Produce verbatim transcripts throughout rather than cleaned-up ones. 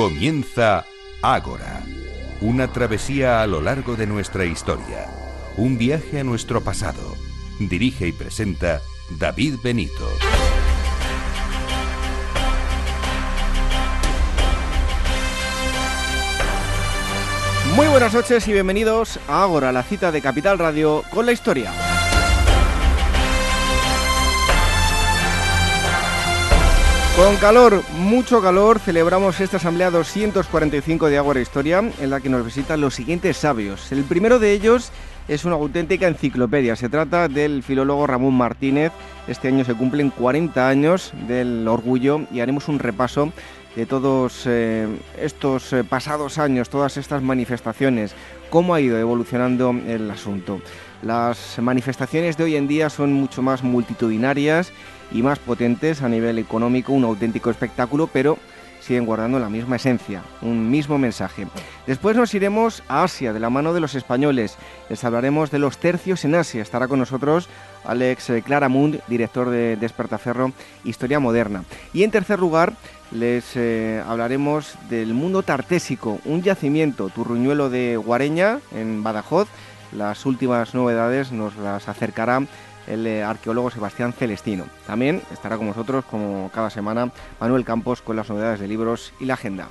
Comienza Ágora, una travesía a lo largo de nuestra historia, un viaje a nuestro pasado. Dirige y presenta David Benito. Muy buenas noches y bienvenidos a Ágora, la cita de Capital Radio con la historia. Con calor, mucho calor, celebramos esta asamblea doscientos cuarenta y cinco de Ágora Historia, en la que nos visitan los siguientes sabios. El primero de ellos es una auténtica enciclopedia. Se trata del filólogo Ramón Martínez. Este año se cumplen cuarenta años del orgullo y haremos un repaso de todos eh, estos eh, pasados años, todas estas manifestaciones, cómo ha ido evolucionando el asunto. Las manifestaciones de hoy en día son mucho más multitudinarias y más potentes a nivel económico, un auténtico espectáculo, pero siguen guardando la misma esencia, un mismo mensaje. Después nos iremos a Asia, de la mano de los españoles. Les hablaremos de los tercios en Asia. Estará con nosotros Alex Claramunt, director de Despertaferro Historia Moderna. Y en tercer lugar, les eh, hablaremos del mundo tartésico, un yacimiento, Turruñuelo de Guareña, en Badajoz. Las últimas novedades nos las acercará el eh, arqueólogo Sebastián Celestino. También estará con nosotros, como cada semana, Manuel Campos con las novedades de libros y la agenda.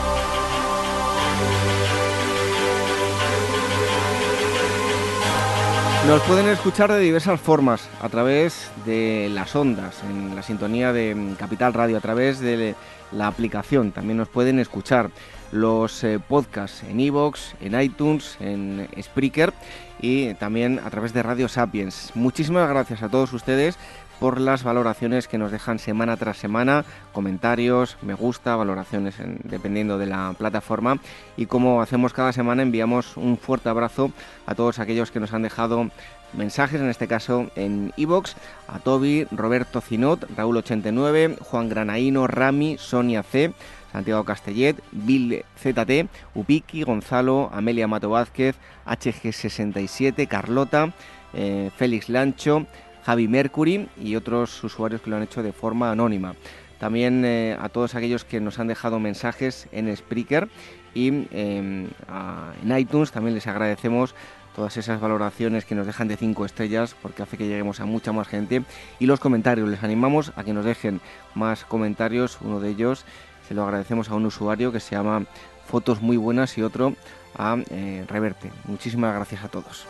Nos pueden escuchar de diversas formas, a través de las ondas, en la sintonía de Capital Radio, a través de la aplicación. También nos pueden escuchar los eh, podcasts en iVoox, en iTunes, en Spreaker y también a través de Radio Sapiens. Muchísimas gracias a todos ustedes por las valoraciones que nos dejan semana tras semana, comentarios, me gusta, valoraciones en, dependiendo de la plataforma, y como hacemos cada semana enviamos un fuerte abrazo a todos aquellos que nos han dejado mensajes, en este caso en iVoox, a Toby, Roberto Cinot, Raúl ochenta y nueve, Juan Granaíno, Rami, Sonia C, Santiago Castellet, Bill Z T, Upiki, Gonzalo, Amelia Mato Vázquez, H G sesenta y siete, Carlota, eh, Félix Lancho, Javi Mercury y otros usuarios que lo han hecho de forma anónima. También eh, a todos aquellos que nos han dejado mensajes en Spreaker y eh, a, en iTunes también les agradecemos todas esas valoraciones que nos dejan de cinco estrellas, porque hace que lleguemos a mucha más gente. Y los comentarios, les animamos a que nos dejen más comentarios. Uno de ellos se lo agradecemos a un usuario que se llama Fotos Muy Buenas y otro a eh, Reverte. Muchísimas gracias a todos.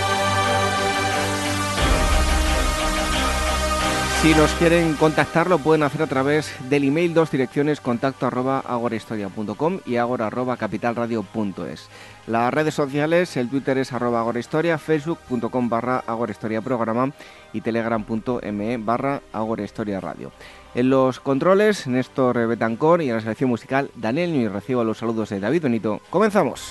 Si nos quieren contactar, lo pueden hacer a través del email, dos direcciones, contacto arroba agorahistoria punto com y agora arroba capitalradio punto es. Las redes sociales, el Twitter es arroba agorahistoria, facebook punto com barra agorahistoria programa y telegram punto me barra agorahistoria radio. En los controles, Néstor Betancor, y en la selección musical, Daniel Núñez. Recibo los saludos de David Benito. ¡Comenzamos!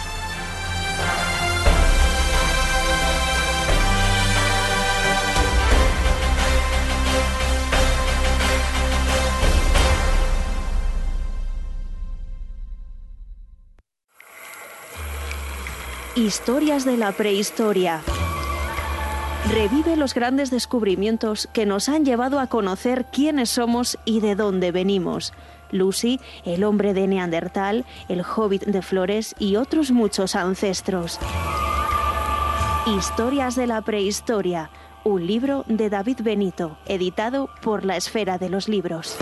Historias de la prehistoria. Revive los grandes descubrimientos que nos han llevado a conocer quiénes somos y de dónde venimos. Lucy, el hombre de Neandertal, el hobbit de Flores y otros muchos ancestros. Historias de la prehistoria, un libro de David Benito, editado por La Esfera de los Libros.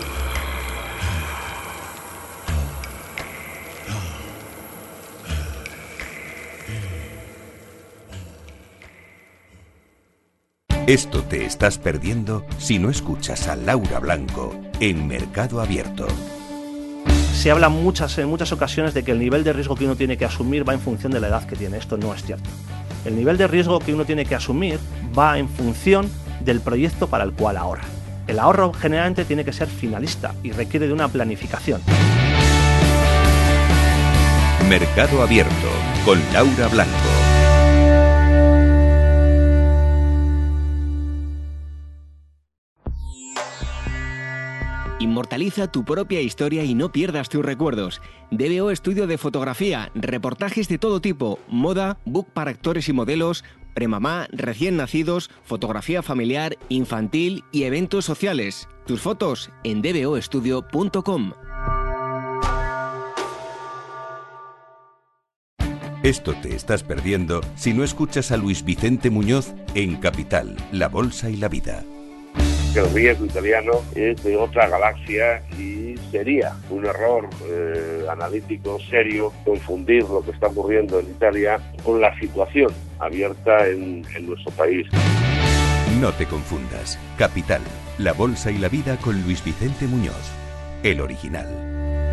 Esto te estás perdiendo si no escuchas a Laura Blanco en Mercado Abierto. Se habla muchas, en muchas ocasiones de que el nivel de riesgo que uno tiene que asumir va en función de la edad que tiene. Esto no es cierto. El nivel de riesgo que uno tiene que asumir va en función del proyecto para el cual ahorra. El ahorro generalmente tiene que ser finalista y requiere de una planificación. Mercado Abierto con Laura Blanco. Inmortaliza tu propia historia y no pierdas tus recuerdos. D B O Estudio de Fotografía, reportajes de todo tipo, moda, book para actores y modelos, premamá, recién nacidos, fotografía familiar, infantil y eventos sociales. Tus fotos en d b o estudio punto com. Esto te estás perdiendo si no escuchas a Luis Vicente Muñoz en Capital, La Bolsa y la Vida. El riesgo italiano es de otra galaxia y sería un error eh, analítico serio confundir lo que está ocurriendo en Italia con la situación abierta en, en nuestro país. No te confundas. Capital, La Bolsa y la Vida con Luis Vicente Muñoz, el original.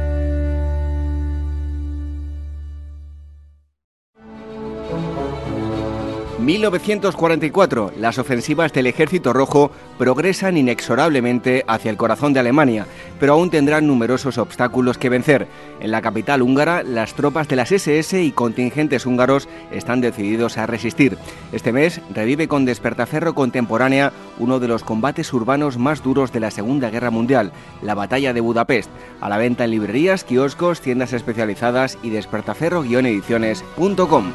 mil novecientos cuarenta y cuatro. Las ofensivas del Ejército Rojo progresan inexorablemente hacia el corazón de Alemania, pero aún tendrán numerosos obstáculos que vencer. En la capital húngara, las tropas de las ese ese y contingentes húngaros están decididos a resistir. Este mes revive con Despertaferro Contemporánea uno de los combates urbanos más duros de la Segunda Guerra Mundial, la Batalla de Budapest. A la venta en librerías, kioscos, tiendas especializadas y despertaferro guion ediciones punto com.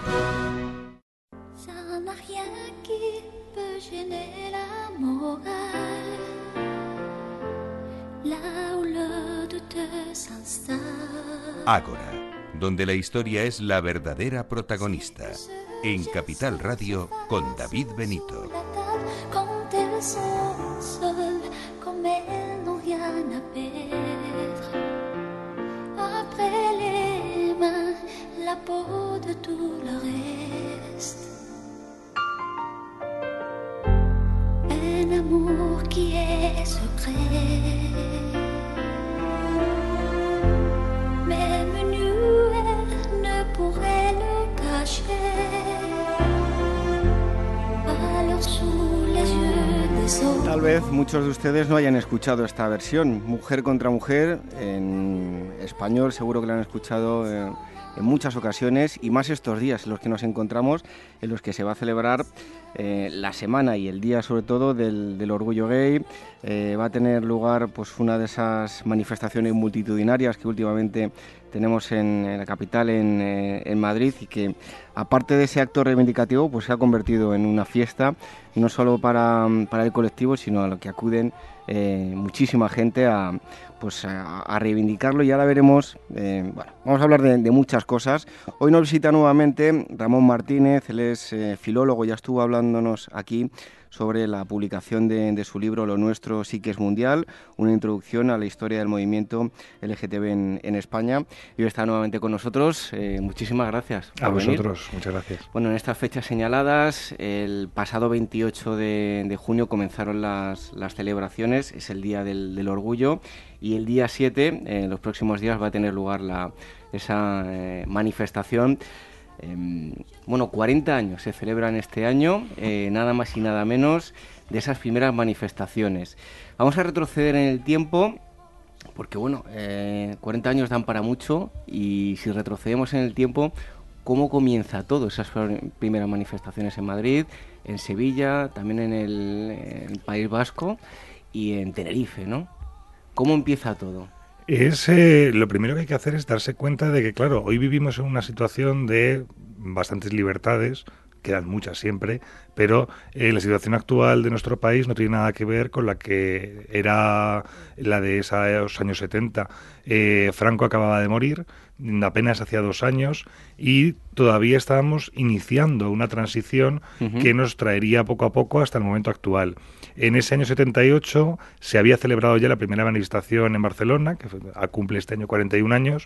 Ágora, donde la historia es la verdadera protagonista. En Capital Radio con David Benito. Un amour qui est secret. Tal vez muchos de ustedes no hayan escuchado esta versión, Mujer contra Mujer, en español seguro que la han escuchado en, en muchas ocasiones y más estos días en los que nos encontramos, en los que se va a celebrar eh, la semana y el día sobre todo del, del orgullo gay. Eh, va a tener lugar pues una de esas manifestaciones multitudinarias que últimamente tenemos en, en la capital, en, eh, en Madrid, y que aparte de ese acto reivindicativo pues se ha convertido en una fiesta no solo para, para el colectivo, sino a lo que acuden eh, muchísima gente a, pues a, a reivindicarlo. Y ahora veremos, eh, bueno, vamos a hablar de, de muchas cosas. Hoy nos visita nuevamente Ramón Martínez, él es eh, filólogo, ya estuvo hablándonos aquí sobre la publicación de, de su libro Lo Nuestro sí que es Mundial, una introducción a la historia del movimiento L G T B en, en España. Y hoy está nuevamente con nosotros. Eh, muchísimas gracias por A vosotros, venir. Muchas gracias. Bueno, en estas fechas señaladas, el pasado veintiocho de, de junio comenzaron las, las celebraciones, es el Día del, del Orgullo, y el día siete, eh, en los próximos días, va a tener lugar la, esa eh, manifestación. Eh, bueno, cuarenta años se celebran este año, eh, nada más y nada menos, de esas primeras manifestaciones. Vamos a retroceder en el tiempo, porque bueno, eh, cuarenta años dan para mucho, y si retrocedemos en el tiempo, ¿cómo comienza todo? Esas primeras manifestaciones en Madrid, en Sevilla, también en el, en el País Vasco y en Tenerife, ¿no? ¿Cómo empieza todo? Es, eh, lo primero que hay que hacer es darse cuenta de que, claro, hoy vivimos en una situación de bastantes libertades, quedan muchas siempre, pero eh, la situación actual de nuestro país no tiene nada que ver con la que era la de esos años setenta. Eh, Franco acababa de morir, apenas hacía dos años, y todavía estábamos iniciando una transición uh-huh. que nos traería poco a poco hasta el momento actual. En ese año setenta y ocho se había celebrado ya la primera manifestación en Barcelona, que cumple este año cuarenta y un años,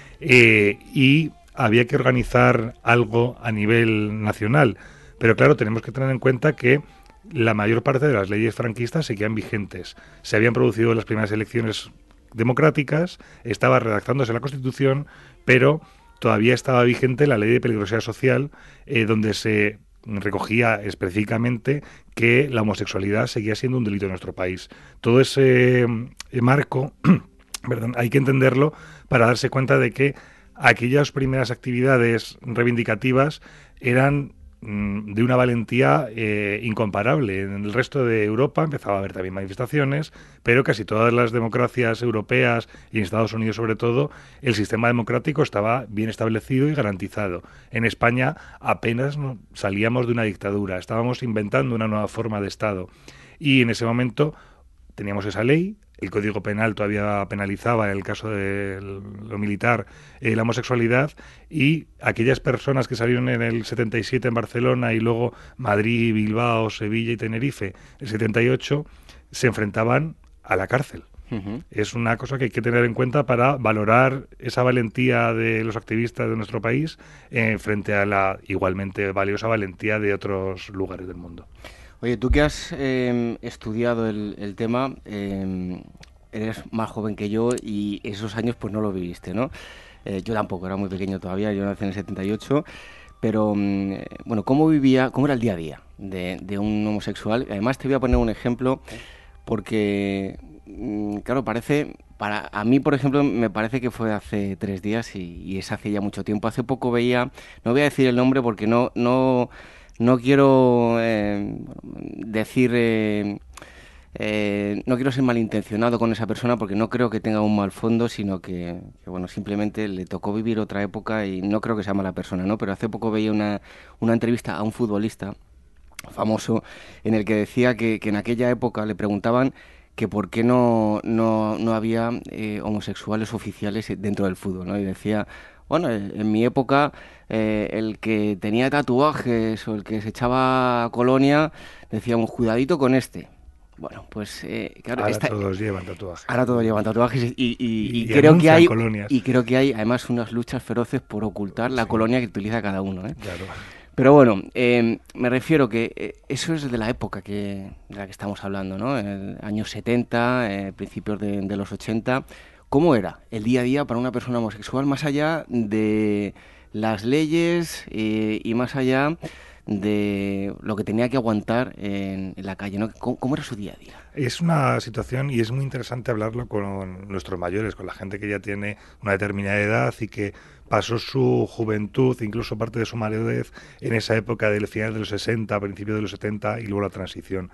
eh, y había que organizar algo a nivel nacional. Pero claro, tenemos que tener en cuenta que la mayor parte de las leyes franquistas seguían vigentes. Se habían producido las primeras elecciones democráticas, estaba redactándose la Constitución, pero todavía estaba vigente la Ley de Peligrosidad Social, eh, donde se recogía específicamente que la homosexualidad seguía siendo un delito en nuestro país. Todo ese eh, marco, perdón, hay que entenderlo para darse cuenta de que aquellas primeras actividades reivindicativas eran mmm, de una valentía eh, incomparable. En el resto de Europa empezaba a haber también manifestaciones, pero casi todas las democracias europeas y en Estados Unidos sobre todo, el sistema democrático estaba bien establecido y garantizado. En España apenas no, salíamos de una dictadura, estábamos inventando una nueva forma de Estado. Y en ese momento teníamos esa ley, el Código Penal todavía penalizaba, en el caso de lo militar, eh, la homosexualidad, y aquellas personas que salieron en el setenta y siete en Barcelona y luego Madrid, Bilbao, Sevilla y Tenerife, el setenta y ocho, se enfrentaban a la cárcel. Uh-huh. Es una cosa que hay que tener en cuenta para valorar esa valentía de los activistas de nuestro país eh, frente a la igualmente valiosa valentía de otros lugares del mundo. Oye, tú que has eh, estudiado el, el tema, eh, eres más joven que yo y esos años pues no lo viviste, ¿no? Eh, yo tampoco, era muy pequeño todavía, yo nací en el setenta y ocho, pero eh, bueno, ¿cómo vivía, cómo era el día a día de, de un homosexual? Además te voy a poner un ejemplo porque... Claro, parece, para a mí, por ejemplo, me parece que fue hace tres días y, y es hace ya mucho tiempo. Hace poco veía, no voy a decir el nombre porque no no no quiero eh, decir, eh, eh, no quiero ser malintencionado con esa persona porque no creo que tenga un mal fondo, sino que, que, bueno, simplemente le tocó vivir otra época y no creo que sea mala persona, ¿no? Pero hace poco veía una, una entrevista a un futbolista famoso en el que decía que, que en aquella época le preguntaban que por qué no, no, no había eh, homosexuales oficiales dentro del fútbol, ¿no? Y decía, bueno, en mi época eh, el que tenía tatuajes o el que se echaba colonia, decíamos, cuidadito con este. Bueno, pues eh, claro, ahora esta, todos llevan tatuajes. Ahora todos llevan tatuajes y, y, y, y, y creo que hay colonias. y creo que hay además unas luchas feroces por ocultar la sí. colonia que utiliza cada uno, ¿eh? Claro. Pero bueno, eh, me refiero que eh, eso es de la época que, de la que estamos hablando, ¿no? En el años setenta, eh, principios de, de los ochenta. ¿Cómo era el día a día para una persona homosexual más allá de las leyes eh, y más allá de lo que tenía que aguantar en, en la calle, ¿no? ¿Cómo, ¿Cómo era su día a día? Es una situación y es muy interesante hablarlo con nuestros mayores, con la gente que ya tiene una determinada edad y que pasó su juventud, incluso parte de su madurez, en esa época del final de los sesenta, principios de los setenta y luego la transición.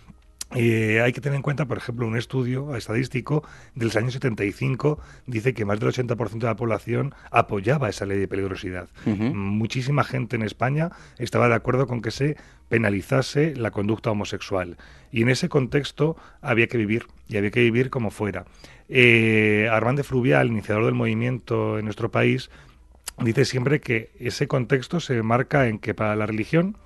Eh, hay que tener en cuenta, por ejemplo, un estudio estadístico de los años setenta y cinco dice que más del ochenta por ciento de la población apoyaba esa ley de peligrosidad. Uh-huh. Muchísima gente en España estaba de acuerdo con que se penalizase la conducta homosexual. Y en ese contexto había que vivir, y había que vivir como fuera. Eh, Armand de Fruvial, iniciador del movimiento en nuestro país, dice siempre que ese contexto se marca en que para la religión,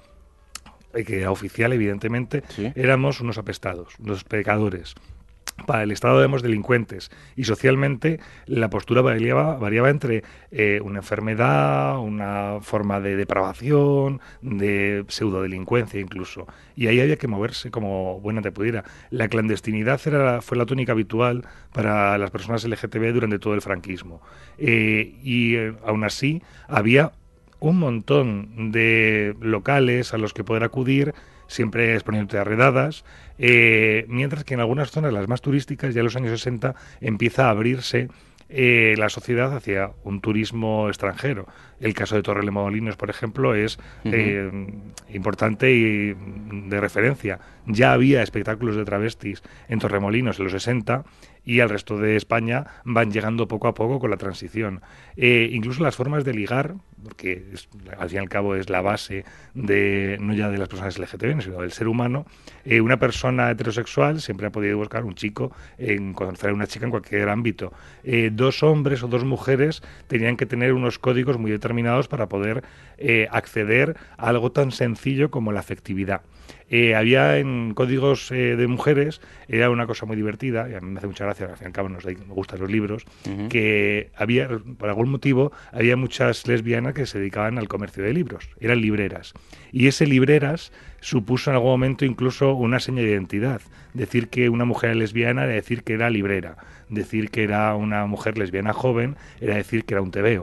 que era oficial evidentemente, ¿sí?, éramos unos apestados, unos pecadores. Para el Estado éramos delincuentes y socialmente la postura variaba, variaba entre eh, una enfermedad, una forma de depravación, de pseudodelincuencia incluso. Y ahí había que moverse como buena te pudiera. La clandestinidad era, fue la tónica habitual para las personas L G T B durante todo el franquismo. Eh, y eh, aún así había un montón de locales a los que poder acudir, siempre exponiéndote a redadas, eh, mientras que en algunas zonas, las más turísticas, ya en los años sesenta, empieza a abrirse eh, la sociedad hacia un turismo extranjero. El caso de Torremolinos, por ejemplo, es uh-huh. eh, importante y de referencia. Ya había espectáculos de travestis en Torremolinos en los sesenta y al resto de España van llegando poco a poco con la transición. Eh, incluso las formas de ligar, porque es, al fin y al cabo es la base de no ya de las personas L G T B, sino del ser humano, eh, una persona heterosexual siempre ha podido buscar un chico, en conocer a una chica en cualquier ámbito. Eh, dos hombres o dos mujeres tenían que tener unos códigos muy determinados para poder eh, acceder a algo tan sencillo como la afectividad. Eh, había en códigos eh, de mujeres, era una cosa muy divertida, y a mí me hace mucha gracia, al fin y al cabo nos, me gustan los libros, uh-huh. que había, por algún motivo, había muchas lesbianas que se dedicaban al comercio de libros, eran libreras. Y ese libreras supuso en algún momento incluso una seña de identidad. Decir que una mujer era lesbiana era decir que era librera, decir que era una mujer lesbiana joven era decir que era un tebeo.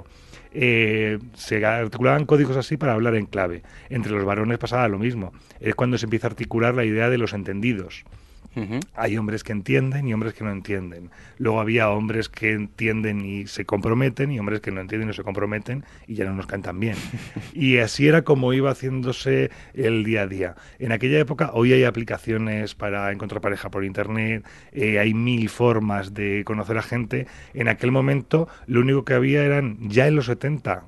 Eh, se articulaban códigos así para hablar en clave. Entre los varones pasaba lo mismo. Es cuando se empieza a articular la idea de los entendidos. Uh-huh. Hay hombres que entienden y hombres que no entienden. Luego había hombres que entienden y se comprometen y hombres que no entienden y no se comprometen y ya no nos caen tan bien. Y así era como iba haciéndose el día a día. En aquella época, hoy hay aplicaciones para encontrar pareja por internet, eh, hay mil formas de conocer a gente. En aquel momento lo único que había eran, ya en los setenta,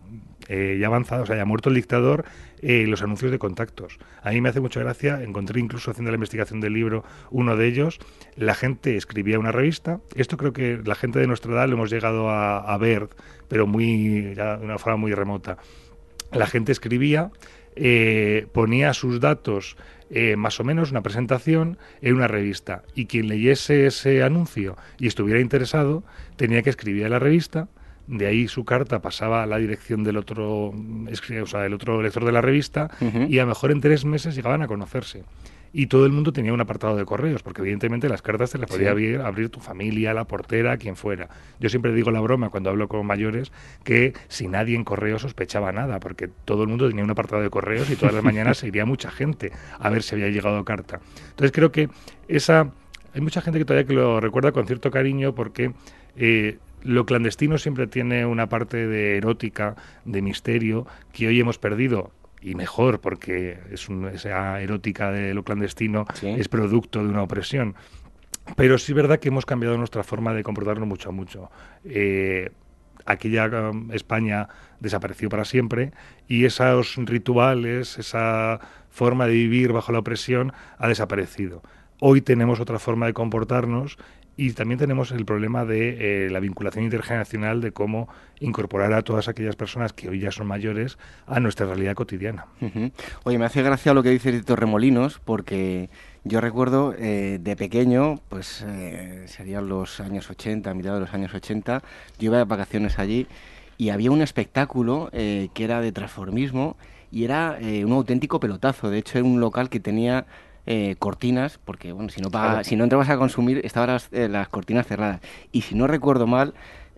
eh, ya avanzado, o sea, ya muerto el dictador, eh, los anuncios de contactos. A mí me hace mucha gracia, encontré incluso haciendo la investigación del libro uno de ellos, la gente escribía una revista, esto creo que la gente de nuestra edad lo hemos llegado a, a ver, pero muy ya de una forma muy remota. La gente escribía, eh, ponía sus datos, eh, más o menos una presentación en una revista, y quien leyese ese anuncio y estuviera interesado tenía que escribir a la revista. De ahí su carta pasaba a la dirección del otro, o sea, del otro lector de la revista, uh-huh. y a lo mejor en tres meses llegaban a conocerse. Y todo el mundo tenía un apartado de correos, porque evidentemente las cartas te las podía sí. abrir, abrir tu familia, la portera, quien fuera. Yo siempre digo la broma cuando hablo con mayores que si nadie en correo sospechaba nada, porque todo el mundo tenía un apartado de correos y todas las mañanas se iría mucha gente a ver si había llegado carta. Entonces creo que esa... Hay mucha gente que todavía que lo recuerda con cierto cariño porque... Eh, lo clandestino siempre tiene una parte de erótica, de misterio, que hoy hemos perdido, y mejor, porque es un, esa erótica de lo clandestino ¿sí? es producto de una opresión. Pero sí es verdad que hemos cambiado nuestra forma de comportarnos mucho, mucho. Eh, aquella um, España desapareció para siempre, y esos rituales, esa forma de vivir bajo la opresión ha desaparecido. Hoy tenemos otra forma de comportarnos. Y también tenemos el problema de eh, la vinculación intergeneracional, de cómo incorporar a todas aquellas personas que hoy ya son mayores a nuestra realidad cotidiana. Uh-huh. Oye, me hace gracia lo que dices de Torremolinos, porque yo recuerdo eh, de pequeño, pues eh, serían los años ochenta, mitad de los años ochenta, yo iba de vacaciones allí y había un espectáculo eh, que era de transformismo y era eh, un auténtico pelotazo. De hecho, era un local que tenía... Eh, cortinas, porque bueno, si no paga, claro. si no entrabas a consumir, estaban las, eh, las cortinas cerradas. Y si no recuerdo mal,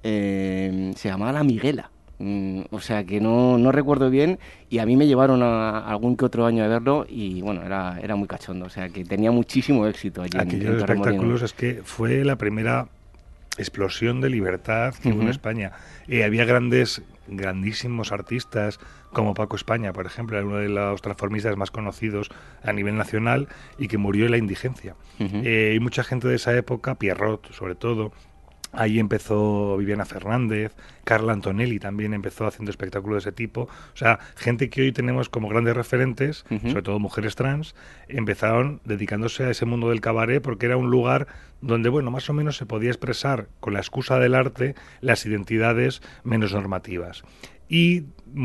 eh, se llamaba La Miguela. Mm, o sea que no, no recuerdo bien, y a mí me llevaron a, a algún que otro año a verlo, y bueno, era, era muy cachondo. O sea que tenía muchísimo éxito allí. Aquellos en, en espectáculos es que fue la primera explosión de libertad que uh-huh. hubo en España. Eh, había grandes, grandísimos artistas como Paco España, por ejemplo, era uno de los transformistas más conocidos a nivel nacional y que murió en la indigencia. Uh-huh. Eh, y mucha gente de esa época, Pierrot sobre todo, ahí empezó Viviana Fernández, Carla Antonelli también empezó haciendo espectáculos de ese tipo. O sea, gente que hoy tenemos como grandes referentes, uh-huh. sobre todo mujeres trans, empezaron dedicándose a ese mundo del cabaret porque era un lugar donde, bueno, más o menos se podía expresar con la excusa del arte las identidades menos normativas. Y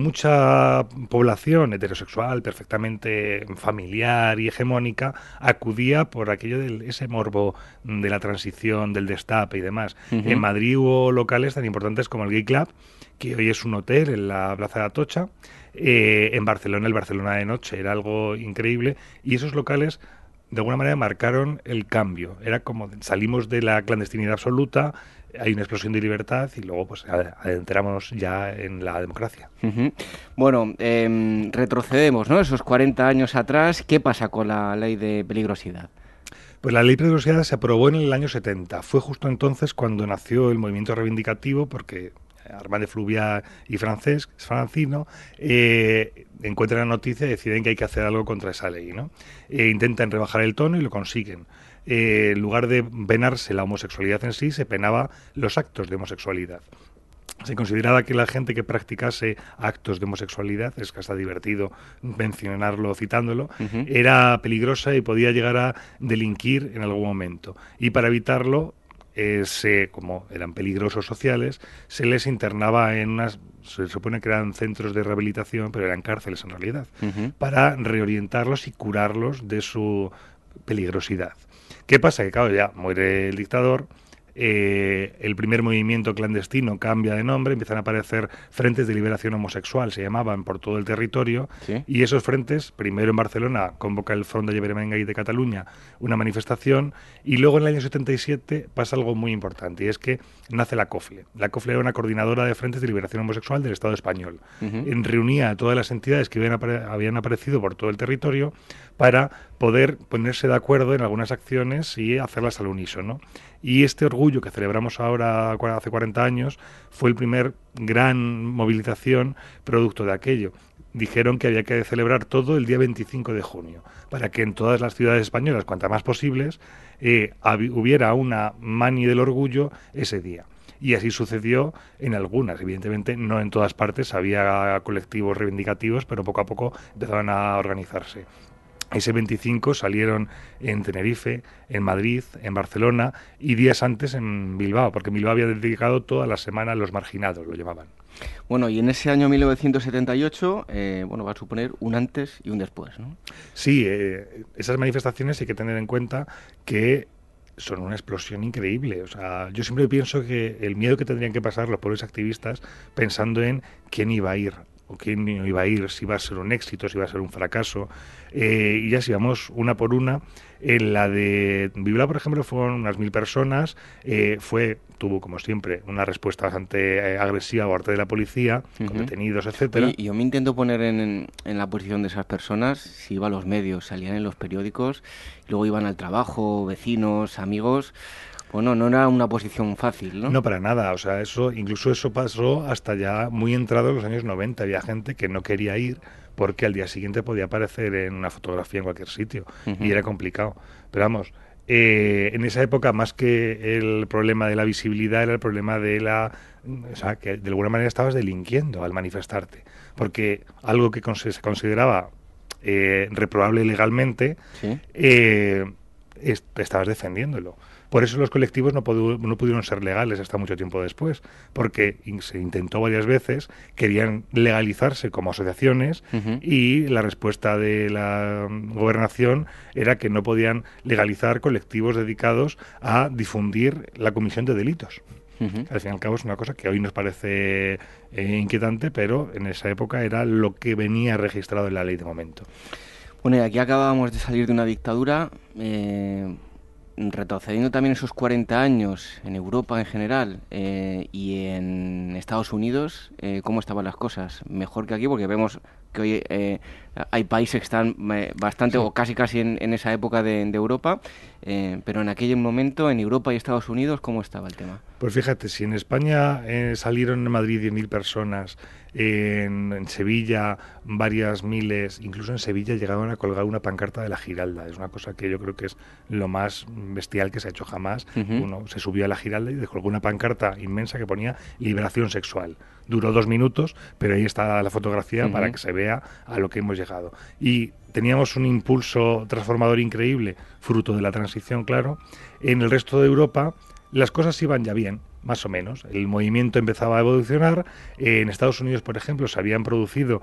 mucha población heterosexual, perfectamente familiar y hegemónica, acudía por aquello de ese morbo de la transición, del destape y demás. Uh-huh. En Madrid hubo locales tan importantes como el Gay Club, que hoy es un hotel en la Plaza de Atocha. Eh, en Barcelona, el Barcelona de noche, era algo increíble. Y esos locales, de alguna manera, marcaron el cambio. Era como salimos de la clandestinidad absoluta, hay una explosión de libertad y luego pues adentramos ya en la democracia. Uh-huh. Bueno, eh, retrocedemos, ¿no? Esos cuarenta años atrás, ¿qué pasa con la ley de peligrosidad? Pues la ley de peligrosidad se aprobó en el año setenta. Fue justo entonces cuando nació el movimiento reivindicativo, porque Armand de Fluvià y Francesc, Francino, eh, encuentran la noticia y deciden que hay que hacer algo contra esa ley, ¿no? Eh, intentan rebajar el tono y lo consiguen. Eh, en lugar de penarse la homosexualidad en sí, se penaba los actos de homosexualidad. Se consideraba que la gente que practicase actos de homosexualidad, es que hasta divertido mencionarlo citándolo, uh-huh. era peligrosa y podía llegar a delinquir en algún momento. Y para evitarlo, eh, se, como eran peligrosos sociales, se les internaba en unas, se supone que eran centros de rehabilitación, pero eran cárceles en realidad, uh-huh. para reorientarlos y curarlos de su peligrosidad. ¿Qué pasa? Que claro, ya muere el dictador, eh, el primer movimiento clandestino cambia de nombre, empiezan a aparecer frentes de liberación homosexual, se llamaban, por todo el territorio, ¿sí? Y esos frentes, primero en Barcelona, convoca el Front de Vermengay de Cataluña una manifestación, y luego en el año setenta y siete pasa algo muy importante, y es que nace la COFLE. La COFLE era una coordinadora de frentes de liberación homosexual del Estado español. Uh-huh. En, reunía a todas las entidades que habían, apare- habían aparecido por todo el territorio para poder ponerse de acuerdo en algunas acciones y hacerlas al unísono. Y este orgullo que celebramos ahora hace cuarenta años fue el primer gran movilización producto de aquello. Dijeron que había que celebrar todo el día veinticinco de junio, para que en todas las ciudades españolas, cuantas más posibles, eh, hab- hubiera una mani del orgullo ese día. y así sucedió en algunas. Evidentemente no en todas partes, había colectivos reivindicativos, pero poco a poco empezaban a organizarse. Ese veinticinco salieron en Tenerife, en Madrid, en Barcelona y días antes en Bilbao, porque Bilbao había dedicado toda la semana a los marginados, lo llamaban. Bueno, y en ese año mil novecientos setenta y ocho, eh, bueno, va a suponer un antes y un después, ¿no? Sí, eh, esas manifestaciones hay que tener en cuenta que son una explosión increíble. O sea, yo siempre pienso que el miedo que tendrían que pasar los pobres activistas pensando en quién iba a ir o quién no iba a ir, si iba a ser un éxito, si iba a ser un fracaso. Eh, y ya si vamos una por una, en la de Bilbao, por ejemplo, fueron unas mil personas, eh, fue tuvo, como siempre, una respuesta bastante eh, agresiva por parte de la policía, uh-huh. con detenidos, etcétera. Y yo me intento poner en, en la posición de esas personas, si iba a los medios, salían en los periódicos, luego iban al trabajo, vecinos, amigos. Bueno, no era una posición fácil, ¿no? No, para nada. O sea, eso, incluso eso pasó hasta ya muy entrado en los años noventa. Había gente que no quería ir porque al día siguiente podía aparecer en una fotografía en cualquier sitio, uh-huh. y era complicado. Pero vamos, eh, en esa época, más que el problema de la visibilidad, era el problema de la... O sea, que de alguna manera estabas delinquiendo al manifestarte. Porque algo que se consideraba eh, reprobable legalmente, ¿sí? eh, est- estabas defendiéndolo. Por eso los colectivos no, pudu- no pudieron ser legales hasta mucho tiempo después, porque in- se intentó varias veces, querían legalizarse como asociaciones, uh-huh. y la respuesta de la gobernación era que no podían legalizar colectivos dedicados a difundir la comisión de delitos. Uh-huh. Al fin y al cabo es una cosa que hoy nos parece eh, inquietante, pero en esa época era lo que venía registrado en la ley de momento. Bueno, y aquí acabábamos de salir de una dictadura, eh... retrocediendo también esos cuarenta años en Europa en general eh, y en Estados Unidos, eh, ¿cómo estaban las cosas? Mejor que aquí, porque vemos que hoy eh, hay países que están eh, bastante, sí. o casi casi en, en esa época de, de Europa, eh, pero en aquel momento en Europa y Estados Unidos, ¿cómo estaba el tema? Pues fíjate, si en España eh, salieron en Madrid diez mil personas, en, en Sevilla varias miles, incluso en Sevilla llegaban a colgar una pancarta de la Giralda. Es una cosa que yo creo que es lo más bestial que se ha hecho jamás. Uh-huh. Uno se subió a la Giralda y colgó una pancarta inmensa que ponía liberación sexual. Duró dos minutos, pero ahí está la fotografía, uh-huh. para que se vea a lo que hemos llegado. Y teníamos un impulso transformador increíble, fruto de la transición, claro. En el resto de Europa las cosas iban ya bien, más o menos. El movimiento empezaba a evolucionar. Eh, en Estados Unidos, por ejemplo, se habían producido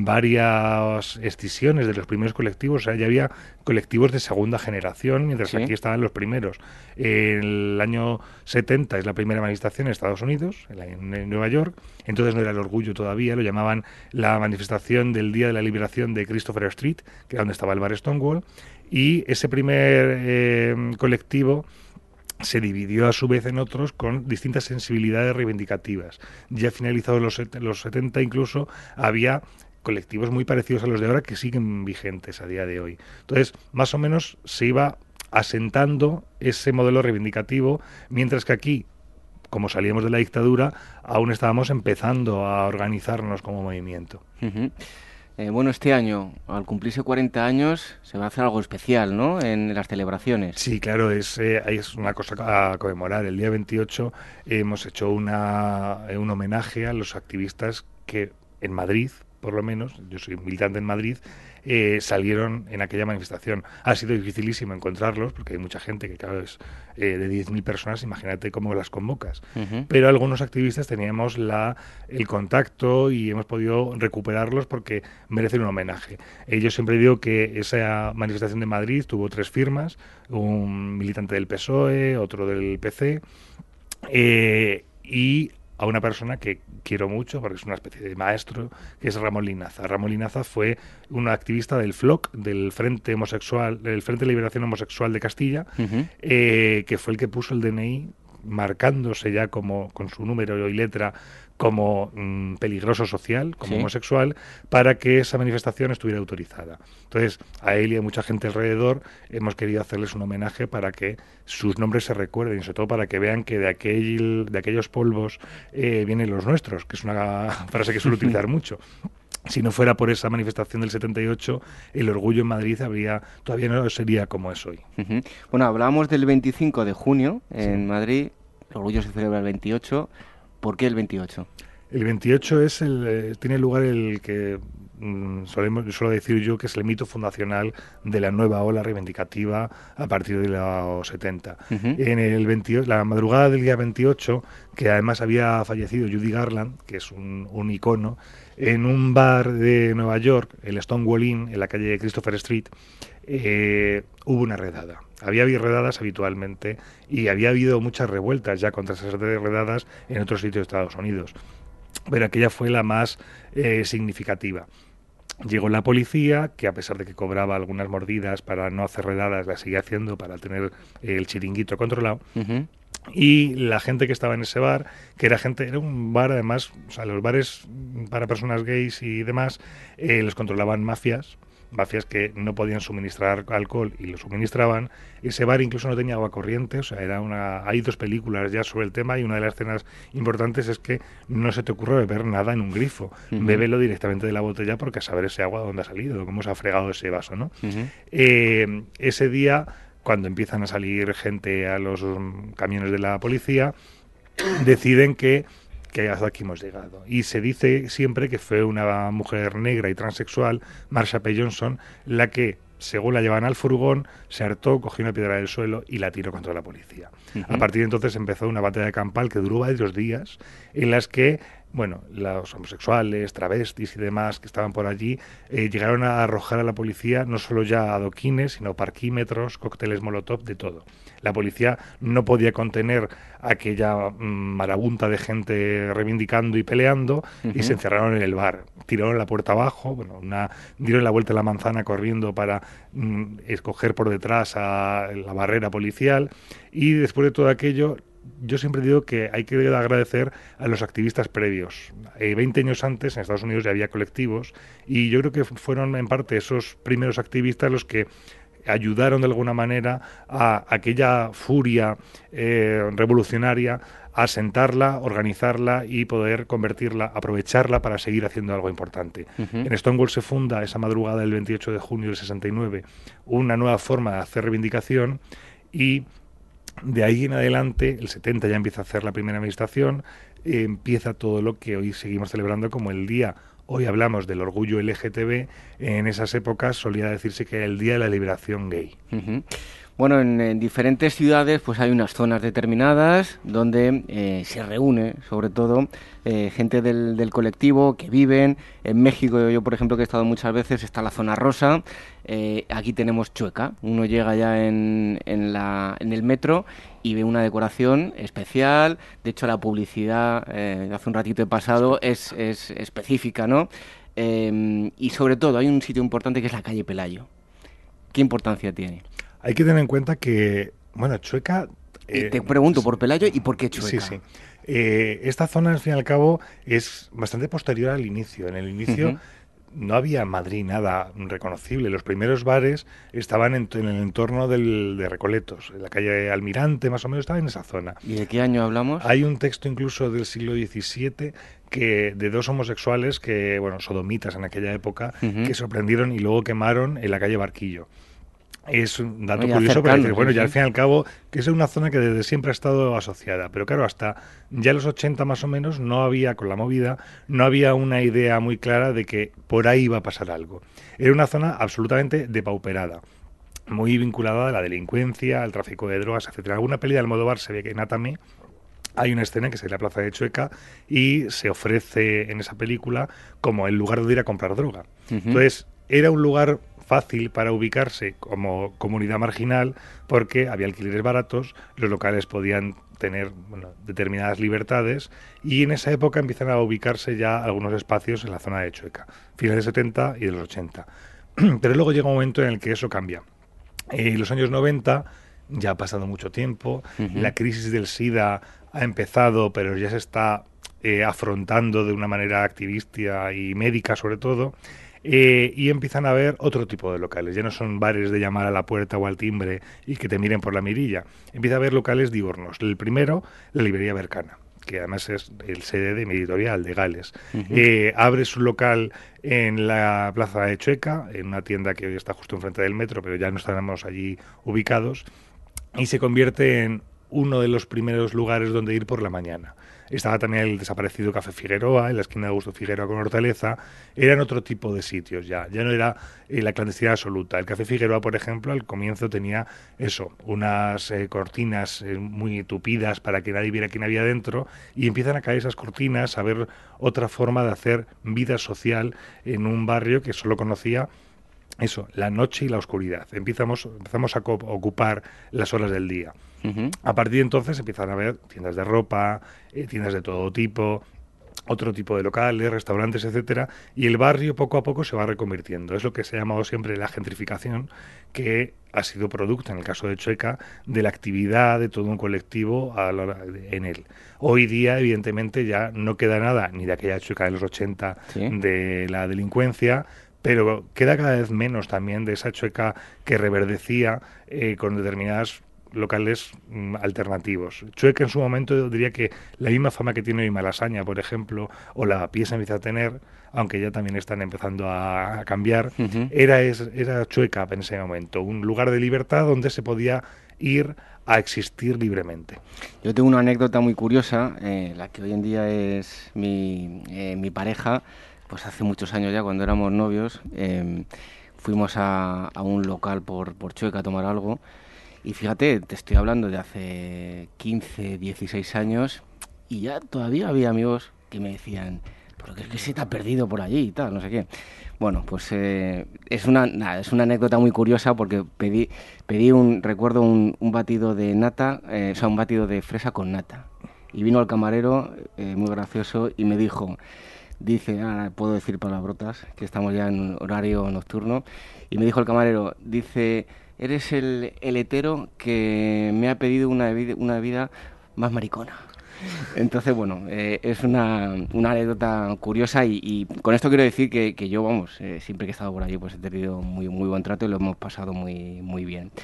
varias escisiones de los primeros colectivos. O sea, ya había colectivos de segunda generación, mientras ¿sí? aquí estaban los primeros. Eh, el año setenta es la primera manifestación en Estados Unidos, en, la, en Nueva York. Entonces no era el orgullo todavía, lo llamaban la manifestación del Día de la Liberación de Christopher Street, que era donde estaba el bar Stonewall. Y ese primer eh, colectivo se dividió a su vez en otros con distintas sensibilidades reivindicativas. Ya finalizados los, los setenta incluso había colectivos muy parecidos a los de ahora que siguen vigentes a día de hoy. Entonces, más o menos se iba asentando ese modelo reivindicativo, mientras que aquí, como salíamos de la dictadura, aún estábamos empezando a organizarnos como movimiento. Uh-huh. Eh, bueno, este año, al cumplirse cuarenta años, se va a hacer algo especial, ¿no?, en las celebraciones. Sí, claro, es, eh, es una cosa a conmemorar. El día veintiocho eh, hemos hecho una, eh, un homenaje a los activistas que en Madrid, por lo menos, yo soy militante en Madrid, eh, salieron en aquella manifestación. Ha sido dificilísimo encontrarlos, porque hay mucha gente que, claro, es eh, de diez mil personas, imagínate cómo las convocas. Uh-huh. Pero algunos activistas teníamos la, el contacto y hemos podido recuperarlos porque merecen un homenaje. Eh, yo siempre digo que esa manifestación de Madrid tuvo tres firmas, un militante del P S O E, otro del P C, eh, y a una persona que quiero mucho, porque es una especie de maestro, que es Ramón Linaza. Ramón Linaza fue un activista del F L O C, del Frente Homosexual, del Frente de Liberación Homosexual de Castilla, uh-huh. eh, que fue el que puso el D N I marcándose ya como con su número y letra como mm, peligroso social, como ¿sí? homosexual, para que esa manifestación estuviera autorizada. Entonces, a él y a mucha gente alrededor hemos querido hacerles un homenaje para que sus nombres se recuerden y sobre todo para que vean que de aquel, de aquellos polvos eh, vienen los nuestros, que es una frase que suelo utilizar mucho. Si no fuera por esa manifestación del setenta y ocho, el orgullo en Madrid habría, todavía no sería como es hoy. Uh-huh. Bueno, hablábamos del veinticinco de junio en sí. Madrid, el orgullo se celebra el veintiocho. ¿Por qué el veintiocho? El veintiocho es el, eh, tiene lugar el que mm, solemos, suelo decir yo que es el mito fundacional de la nueva ola reivindicativa a partir de los setenta. Uh-huh. En el veintiocho, la madrugada del día veintiocho, que además había fallecido Judy Garland, que es un, un icono, en un bar de Nueva York, el Stonewall Inn, en la calle Christopher Street, eh, hubo una redada. Había habido redadas habitualmente y había habido muchas revueltas ya contra esas redadas en otros sitios de Estados Unidos. Pero aquella fue la más eh, significativa. Llegó la policía, que a pesar de que cobraba algunas mordidas para no hacer redadas, la seguía haciendo para tener eh, el chiringuito controlado. Uh-huh. Y la gente que estaba en ese bar, que era gente, era un bar además, o sea, los bares para personas gays y demás, eh, los controlaban mafias, mafias que no podían suministrar alcohol y lo suministraban. Ese bar incluso no tenía agua corriente, o sea, era una. Hay dos películas ya sobre el tema y una de las escenas importantes es que no se te ocurre beber nada en un grifo, uh-huh. Bébelo directamente de la botella porque a saber ese agua de dónde ha salido, cómo se ha fregado ese vaso, ¿no? Uh-huh. Eh, ese día, cuando empiezan a salir gente a los um, camiones de la policía, deciden que que hasta aquí hemos llegado. Y se dice siempre que fue una mujer negra y transexual, Marsha P. Johnson, la que, según la llevaban al furgón, se hartó, cogió una piedra del suelo y la tiró contra la policía. Uh-huh. A partir de entonces empezó una batalla campal que duró varios días, en las que, bueno, los homosexuales, travestis y demás que estaban por allí, eh, llegaron a arrojar a la policía no solo ya adoquines, sino parquímetros, cócteles molotov, de todo. La policía no podía contener aquella mmm, marabunta de gente reivindicando y peleando, uh-huh. Y se encerraron en el bar. Tiraron la puerta abajo, bueno, una, dieron la vuelta a la manzana corriendo para mmm, escoger por detrás a la barrera policial, y después de todo aquello, yo siempre digo que hay que agradecer a los activistas previos. Eh, veinte años antes en Estados Unidos ya había colectivos y yo creo que fueron en parte esos primeros activistas los que ayudaron de alguna manera a aquella furia eh, revolucionaria a sentarla, organizarla y poder convertirla, aprovecharla para seguir haciendo algo importante. Uh-huh. En Stonewall se funda esa madrugada del veintiocho de junio del sesenta y nueve una nueva forma de hacer reivindicación, y de ahí en adelante, el setenta ya empieza a hacer la primera manifestación, eh, empieza todo lo que hoy seguimos celebrando como el día. Hoy hablamos del orgullo L G T B, en esas épocas solía decirse que era el día de la liberación gay. Uh-huh. Bueno, en, en diferentes ciudades pues hay unas zonas determinadas donde eh, se reúne, sobre todo, eh, gente del, del colectivo que viven. En México, yo por ejemplo, que he estado muchas veces, está la zona rosa. Eh, aquí tenemos Chueca. Uno llega ya en, en, la, en el metro y ve una decoración especial. De hecho, la publicidad, eh, hace un ratito he pasado, es, es específica, ¿no? Eh, y sobre todo, hay un sitio importante que es la calle Pelayo. ¿Qué importancia tiene? Hay que tener en cuenta que, bueno, Chueca... Eh, te pregunto por Pelayo y por qué Chueca. Sí, sí. Eh, esta zona, al fin y al cabo, es bastante posterior al inicio. En el inicio uh-huh. no había en Madrid nada reconocible. Los primeros bares estaban en, en el entorno del, de Recoletos. En la calle Almirante, más o menos, estaba en esa zona. ¿Y de qué año hablamos? Hay un texto incluso del siglo diecisiete que de dos homosexuales que, bueno, sodomitas en aquella época, uh-huh. que sorprendieron y luego quemaron en la calle Barquillo. Es un dato Oye, curioso porque, bueno, ya al fin y al cabo, que es una zona que desde siempre ha estado asociada, pero claro, hasta ya los ochenta más o menos no había, con la movida, no había una idea muy clara de que por ahí iba a pasar algo. Era una zona absolutamente depauperada, muy vinculada a la delincuencia, al tráfico de drogas, etcétera. Alguna peli de Almodóvar se ve que en Atame hay una escena que es en la plaza de Chueca y se ofrece en esa película como el lugar donde ir a comprar droga. Uh-huh. Entonces, era un lugar fácil para ubicarse como comunidad marginal porque había alquileres baratos, los locales podían tener bueno, determinadas libertades, y en esa época empiezan a ubicarse ya algunos espacios en la zona de Chueca, finales de setenta y de los ochenta. Pero luego llega un momento en el que eso cambia. En los años noventa, ya ha pasado mucho tiempo, uh-huh. la crisis del SIDA ha empezado, pero ya se está eh, afrontando de una manera activista y médica sobre todo. Eh, y empiezan a haber otro tipo de locales. Ya no son bares de llamar a la puerta o al timbre y que te miren por la mirilla. Empieza a haber locales diurnos. El primero, la librería Bercana, que además es el sede de mi editorial, de Gales. Uh-huh. Eh, abre su local en la plaza de Chueca, en una tienda que hoy está justo enfrente del metro, pero ya no estábamos allí ubicados, y se convierte en uno de los primeros lugares donde ir por la mañana. Estaba también el desaparecido Café Figueroa, en la esquina de Augusto Figueroa con Hortaleza. Eran otro tipo de sitios ya, ya no era eh, la clandestinidad absoluta. El Café Figueroa, por ejemplo, al comienzo tenía eso, unas eh, cortinas eh, muy tupidas para que nadie viera quién había dentro, y empiezan a caer esas cortinas, a ver otra forma de hacer vida social en un barrio que solo conocía eso, la noche y la oscuridad. Empezamos, empezamos a ocupar las horas del día. Uh-huh. A partir de entonces empiezan a haber tiendas de ropa, eh, tiendas de todo tipo, otro tipo de locales, restaurantes, etcétera, y el barrio poco a poco se va reconvirtiendo. Es lo que se ha llamado siempre la gentrificación, que ha sido producto, en el caso de Chueca, de la actividad de todo un colectivo a la, en él. Hoy día, evidentemente, ya no queda nada, ni de aquella Chueca de los ochenta, ¿sí?, de la delincuencia, pero queda cada vez menos también de esa Chueca que reverdecía eh, con determinadas locales mm, alternativos. Chueca en su momento, diría que la misma fama que tiene hoy Malasaña, por ejemplo, o la Pieza empieza a tener, aunque ya también están empezando a, a cambiar, uh-huh. era, es, era Chueca en ese momento, un lugar de libertad donde se podía ir a existir libremente. Yo tengo una anécdota muy curiosa, eh, la que hoy en día es mi, eh, mi pareja. Pues hace muchos años ya, cuando éramos novios, eh, fuimos a, a un local por, por Chueca a tomar algo. Y fíjate, te estoy hablando de hace quince, dieciséis años, y ya todavía había amigos que me decían, pero que es que se te ha perdido por allí y tal, no sé qué. Bueno, pues eh, es una nada, es una anécdota muy curiosa, porque pedí, pedí un, recuerdo un, un batido de nata, eh, o sea, un batido de fresa con nata. Y vino el camarero, eh, muy gracioso, y me dijo... Dice, ah, puedo decir palabrotas, que estamos ya en horario nocturno, y me dijo el camarero, dice, eres el, el hetero que me ha pedido una vida, una vida más maricona. Entonces, bueno, eh, es una, una anécdota curiosa, y, y con esto quiero decir que, que yo, vamos, eh, siempre que he estado por allí, pues he tenido muy, muy buen trato y lo hemos pasado muy, muy bien.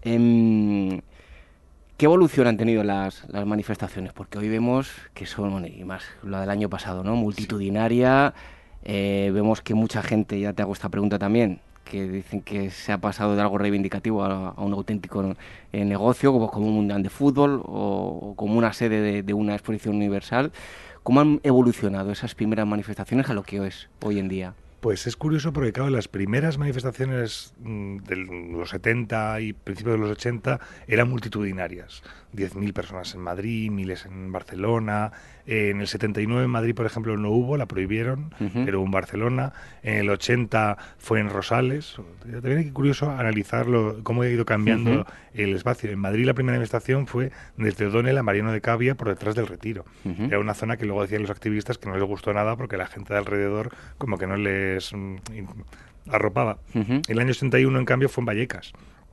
Eh, ¿Qué evolución han tenido las, las manifestaciones? Porque hoy vemos que son, y más la del año pasado, ¿no? Multitudinaria, eh, vemos que mucha gente, ya te hago esta pregunta también, que dicen que se ha pasado de algo reivindicativo a, a un auténtico eh, negocio, como, como un mundial de fútbol o, o como una sede de, de una exposición universal. ¿Cómo han evolucionado esas primeras manifestaciones a lo que es hoy en día? Pues es curioso porque, claro, las primeras manifestaciones mmm, de los setenta y principios de los ochenta eran multitudinarias. diez mil personas en Madrid, miles en Barcelona. Eh, en el setenta y nueve en Madrid, por ejemplo, no hubo, la prohibieron, uh-huh. pero en Barcelona. En el ochenta fue en Rosales. También es curioso analizarlo, cómo ha ido cambiando uh-huh. el espacio. En Madrid la primera manifestación fue desde O'Donnell a Mariano de Cavia, por detrás del Retiro. Uh-huh. Era una zona que luego decían los activistas que no les gustó nada porque la gente de alrededor como que no les mm, arropaba. Uh-huh. El año setenta y uno, en cambio, fue en Vallecas.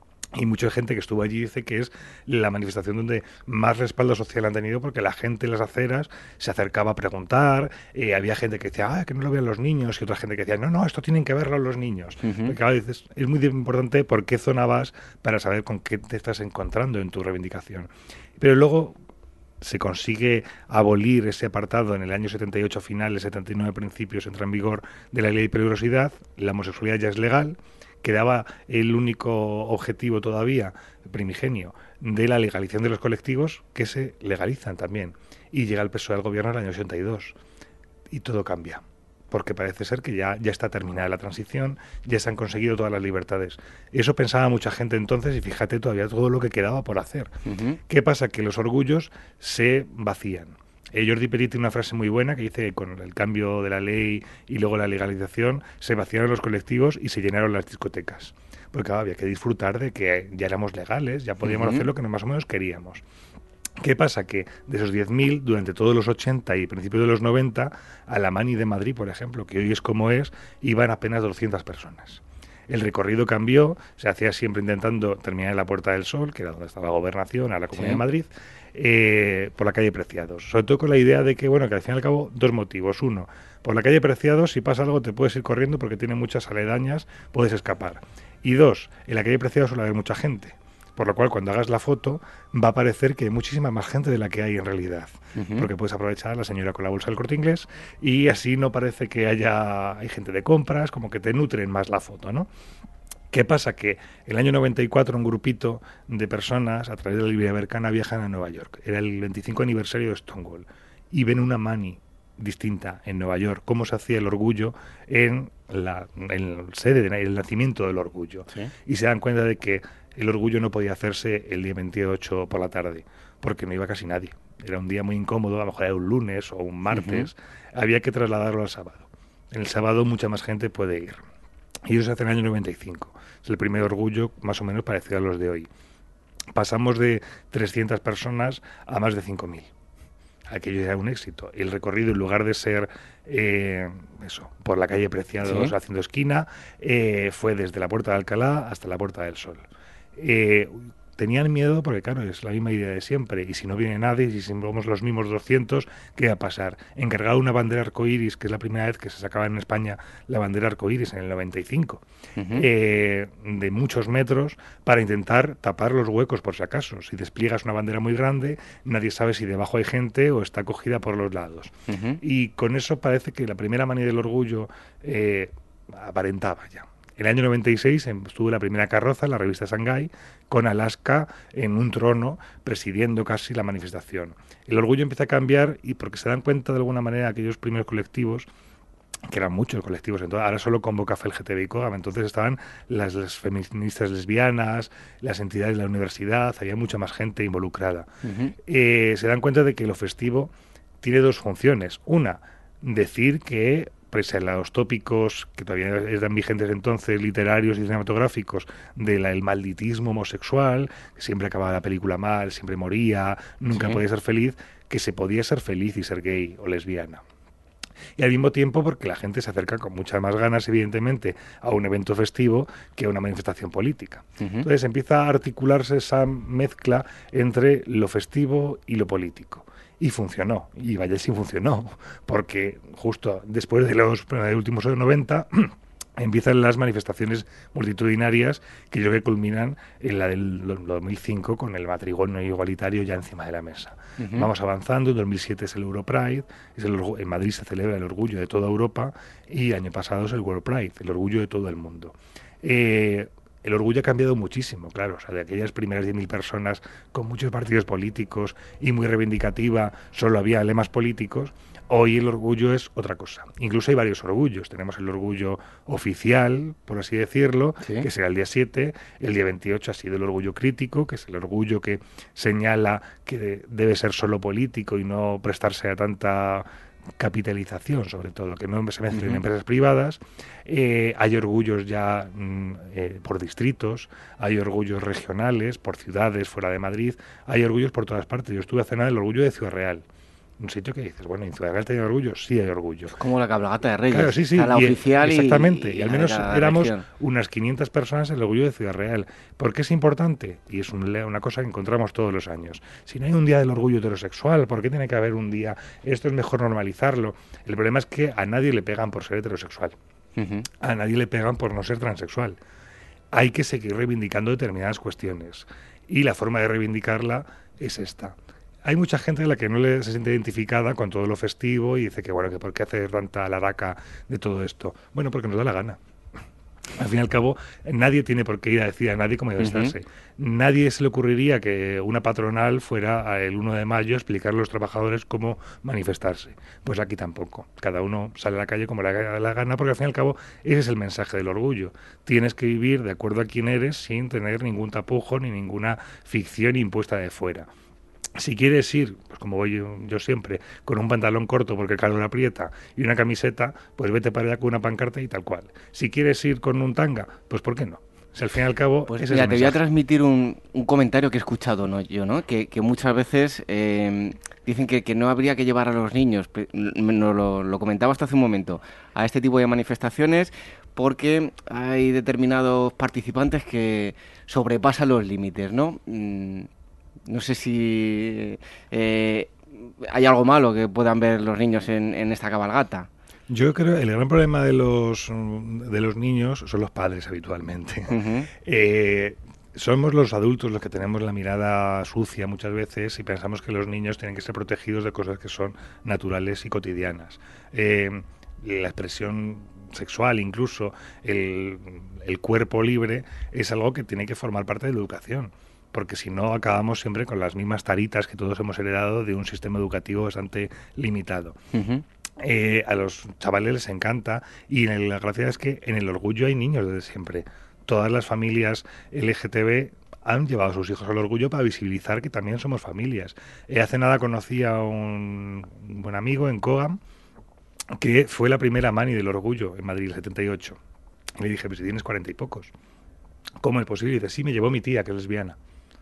Y mucha gente que estuvo allí dice que es la manifestación donde más respaldo social han tenido, porque la gente en las aceras se acercaba a preguntar, eh, había gente que decía, ah, que no lo vean los niños, y otra gente que decía, no, no, esto tienen que verlo los niños. Uh-huh. Porque a veces es muy importante por qué zona vas para saber con qué te estás encontrando en tu reivindicación. Pero luego se consigue abolir ese apartado en el año setenta y ocho finales, setenta y nueve principios, entra en vigor de la ley de peligrosidad, la homosexualidad ya es legal. Quedaba el único objetivo todavía primigenio de la legalización de los colectivos, que se legalizan también. Y llega el P S O E al gobierno en el año ochenta y dos. Y todo cambia, porque parece ser que ya, ya está terminada la transición, ya se han conseguido todas las libertades. Eso pensaba mucha gente entonces, y fíjate todavía todo lo que quedaba por hacer. Uh-huh. ¿Qué pasa? Que los orgullos se vacían. Eh, Jordi Perit tiene una frase muy buena que dice que con el cambio de la ley y luego la legalización se vaciaron los colectivos y se llenaron las discotecas. Porque claro, había que disfrutar de que ya éramos legales, ya podíamos uh-huh. hacer lo que más o menos queríamos. ¿Qué pasa? Que de esos diez mil, durante todos los ochenta y principios de los noventa, a la Mani de Madrid, por ejemplo, que hoy es como es, iban apenas doscientas personas. El recorrido cambió, se hacía siempre intentando terminar en la Puerta del Sol, que era donde estaba la Gobernación, a la Comunidad sí. de Madrid, eh, por la calle Preciados. Sobre todo con la idea de que, bueno, que al fin y al cabo, dos motivos. Uno, por la calle Preciados, si pasa algo te puedes ir corriendo porque tiene muchas aledañas, puedes escapar. Y dos, en la calle Preciados suele haber mucha gente. Por lo cual, cuando hagas la foto, va a parecer que hay muchísima más gente de la que hay en realidad. Uh-huh. Porque puedes aprovechar a la señora con la bolsa del Corte Inglés y así no parece que haya hay gente de compras, como que te nutren más la foto, ¿no? ¿Qué pasa? Que el año noventa y cuatro un grupito de personas a través de la librería Berkana viajan a Nueva York. Era el veinticinco aniversario de Stonewall y ven una mani distinta en Nueva York, cómo se hacía el orgullo en la, en la sede del nacimiento del orgullo. ¿Sí? Y se dan cuenta de que el orgullo no podía hacerse el día veintiocho por la tarde, porque no iba casi nadie. Era un día muy incómodo, a lo mejor era un lunes o un martes, uh-huh. Había que trasladarlo al sábado. En el sábado mucha más gente puede ir. Y eso se hace en el año noventa y cinco. Es el primer orgullo más o menos parecido a los de hoy. Pasamos de trescientas personas a más de cinco mil. Aquello era un éxito. El recorrido, en lugar de ser eh, eso, por la calle Preciados, ¿sí?, haciendo esquina, eh, fue desde la Puerta de Alcalá hasta la Puerta del Sol. Eh, tenían miedo porque, claro, es la misma idea de siempre. Y si no viene nadie, y si somos los mismos doscientos, ¿qué va a pasar? Encargado una bandera arcoíris, que es la primera vez que se sacaba en España la bandera arcoíris en el noventa y cinco, uh-huh. eh, de muchos metros, para intentar tapar los huecos por si acaso. Si despliegas una bandera muy grande, nadie sabe si debajo hay gente o está cogida por los lados. Uh-huh. Y con eso parece que la primera manía del orgullo eh, aparentaba ya. En el año noventa y seis estuvo la primera carroza en la revista Shanghái, con Alaska en un trono presidiendo casi la manifestación. El orgullo empieza a cambiar y porque se dan cuenta de alguna manera aquellos primeros colectivos, que eran muchos colectivos, entonces ahora solo convoca L G T B I C O A M, entonces estaban las, las feministas lesbianas, las entidades de la universidad, había mucha más gente involucrada. Uh-huh. Eh, se dan cuenta de que lo festivo tiene dos funciones. Una, decir que pese a los tópicos que todavía eran vigentes entonces, literarios y cinematográficos, del malditismo homosexual, que siempre acababa la película mal, siempre moría, nunca sí. podía ser feliz, que se podía ser feliz y ser gay o lesbiana. Y al mismo tiempo porque la gente se acerca con muchas más ganas, evidentemente, a un evento festivo que a una manifestación política. Uh-huh. Entonces empieza a articularse esa mezcla entre lo festivo y lo político. Y funcionó, y vaya si funcionó, porque justo después de los últimos noventa empiezan las manifestaciones multitudinarias que yo creo que culminan en la del dos mil cinco con el matrimonio igualitario ya encima de la mesa. Uh-huh. Vamos avanzando, en dos mil siete es el Europride, es el, en Madrid se celebra el orgullo de toda Europa y año pasado es el World Pride, el orgullo de todo el mundo. Eh, El orgullo ha cambiado muchísimo, claro, o sea, de aquellas primeras diez mil personas con muchos partidos políticos y muy reivindicativa, solo había lemas políticos. Hoy el orgullo es otra cosa. Incluso hay varios orgullos. Tenemos el orgullo oficial, por así decirlo, ¿sí?, que será el día siete. El día veintiocho ha sido el orgullo crítico, que es el orgullo que señala que debe ser solo político y no prestarse a tanta capitalización, sobre todo, que no se mezclen uh-huh. empresas privadas. Eh, hay orgullos ya mm, eh, por distritos, hay orgullos regionales, por ciudades fuera de Madrid, hay orgullos por todas partes. Yo estuve a cenar el orgullo de Ciudad Real, un sitio que dices, bueno, ¿en Ciudad Real tiene orgullo? Sí hay orgullo. Es como la cabalgata de Reyes. Claro, sí, sí. La y, oficial exactamente. y, y al menos éramos región. unas quinientas personas en el orgullo de Ciudad Real. ¿Por qué es importante? Y es un, una cosa que encontramos todos los años. Si no hay un día del orgullo heterosexual, ¿por qué tiene que haber un día? Esto es mejor normalizarlo. El problema es que a nadie le pegan por ser heterosexual. Uh-huh. A nadie le pegan por no ser transexual. Hay que seguir reivindicando determinadas cuestiones. Y la forma de reivindicarla es esta. Hay mucha gente a la que no le, se siente identificada con todo lo festivo y dice que, bueno, que por qué hacer tanta ladaca de todo esto. Bueno, porque nos da la gana. Al fin y al cabo, nadie tiene por qué ir a decir a nadie cómo debe estarse. Uh-huh. Nadie se le ocurriría que una patronal fuera el uno de mayo a explicar a los trabajadores cómo manifestarse. Pues aquí tampoco. Cada uno sale a la calle como le da la gana, porque al fin y al cabo ese es el mensaje del orgullo. Tienes que vivir de acuerdo a quién eres sin tener ningún tapujo ni ninguna ficción impuesta de fuera. Si quieres ir, pues como voy yo, yo siempre, con un pantalón corto porque el calor aprieta y una camiseta, pues vete para allá con una pancarta y tal cual. Si quieres ir con un tanga, pues ¿por qué no? O sea, al fin y al cabo, pues ese mira, es el te mensaje. voy a transmitir un, un comentario que he escuchado, ¿no? yo, ¿no? Que, que muchas veces eh, dicen que, que no habría que llevar a los niños, no, lo, lo comentaba hasta hace un momento, a este tipo de manifestaciones porque hay determinados participantes que sobrepasan los límites, ¿no? Mm, No sé si eh, hay algo malo que puedan ver los niños en, en esta cabalgata. Yo creo que el gran problema de los de los niños son los padres habitualmente. Uh-huh. Eh, somos los adultos los que tenemos la mirada sucia muchas veces y pensamos que los niños tienen que ser protegidos de cosas que son naturales y cotidianas. Eh, la expresión sexual, incluso el, el cuerpo libre, es algo que tiene que formar parte de la educación. Porque si no acabamos siempre con las mismas taritas que todos hemos heredado de un sistema educativo bastante limitado. Uh-huh. Eh, a los chavales les encanta y la gracia es que en el orgullo hay niños desde siempre. Todas las familias L G T B han llevado a sus hijos al orgullo para visibilizar que también somos familias. Eh, hace nada conocí a un buen amigo en Cogam que fue la primera mani del orgullo en Madrid, el setenta y ocho. Y le dije, pues si tienes cuarenta y pocos, ¿cómo es posible? Y dice, sí, me llevó mi tía, que es lesbiana.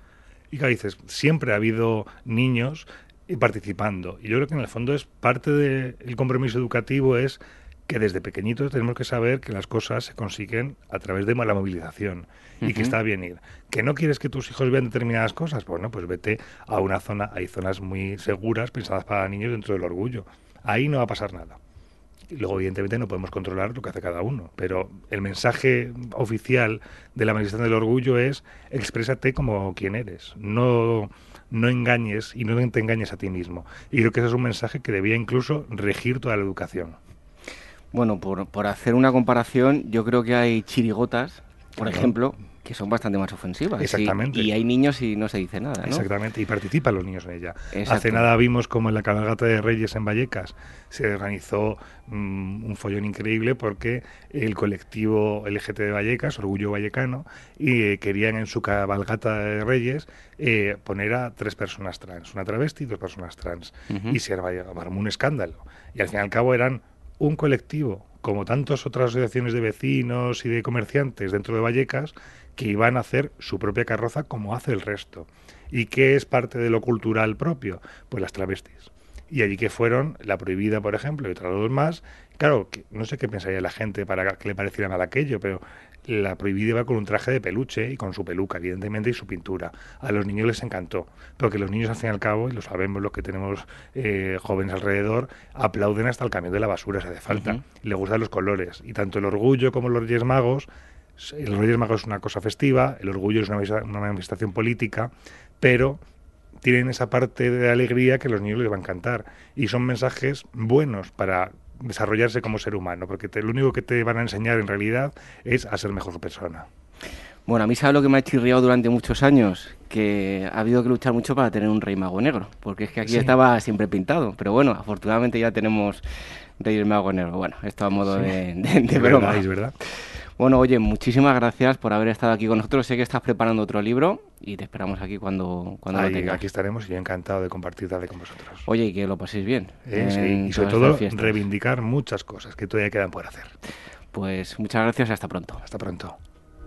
Y claro, dices, siempre ha habido niños participando. Y yo creo que en el fondo es parte del compromiso educativo, es que desde pequeñitos tenemos que saber que las cosas se consiguen a través de la movilización y uh-huh. que está bien ir. ¿Que no quieres que tus hijos vean determinadas cosas? Bueno, pues vete a una zona, hay zonas muy seguras pensadas para niños dentro del orgullo. Ahí no va a pasar nada. Y luego, evidentemente, no podemos controlar lo que hace cada uno, pero el mensaje oficial de la manifestación del orgullo es exprésate como quien eres, no, no engañes y no te engañes a ti mismo. Y creo que ese es un mensaje que debía incluso regir toda la educación. Bueno, por, por hacer una comparación, yo creo que hay chirigotas, por claro. ejemplo, que son bastante más ofensivas. Exactamente. Y, y hay niños y no se dice nada, ¿no? Exactamente, y participan los niños en ella. Exacto. Hace nada vimos como en la cabalgata de Reyes en Vallecas se organizó mmm, un follón increíble porque el colectivo L G T B Vallecas, Orgullo Vallecano, y, eh, querían en su cabalgata de Reyes eh, poner a tres personas trans, una travesti y dos personas trans. Uh-huh. Y se armó un escándalo. Y al fin y al cabo eran un colectivo, como tantas otras asociaciones de vecinos y de comerciantes dentro de Vallecas, que iban a hacer su propia carroza como hace el resto. ¿Y qué es parte de lo cultural propio? Pues las travestis. Y allí que fueron La Prohibida, por ejemplo, y otras dos más. Claro, que no sé qué pensaría la gente para que le pareciera mal aquello, pero La Prohibida iba con un traje de peluche y con su peluca, evidentemente, y su pintura. A los niños les encantó, pero que los niños, al fin y al cabo, y lo sabemos los que tenemos eh, jóvenes alrededor, aplauden hasta el camión de la basura, si hace falta. Uh-huh. Les gustan los colores. Y tanto el orgullo como los Reyes Magos, el Reyes Magos es una cosa festiva, el orgullo es una, una manifestación política, pero tienen esa parte de alegría que a los niños les va a encantar. Y son mensajes buenos para desarrollarse como ser humano, porque te, lo único que te van a enseñar en realidad es a ser mejor persona. Bueno, a mí sabe lo que me ha chirriado durante muchos años, que ha habido que luchar mucho para tener un Rey Mago negro, porque es que aquí sí. estaba siempre pintado, pero bueno, afortunadamente ya tenemos Reyes Mago negro. Bueno, esto a modo sí. de, de, de broma. Verdad, es verdad. Bueno, oye, muchísimas gracias por haber estado aquí con nosotros. Sé que estás preparando otro libro y te esperamos aquí cuando, cuando Ahí, lo tengas. Aquí estaremos y yo encantado de compartir tarde con vosotros. Oye, y que lo paséis bien. Eh, sí, y sobre todo reivindicar muchas cosas que todavía quedan por hacer. Pues muchas gracias y hasta pronto. Hasta pronto.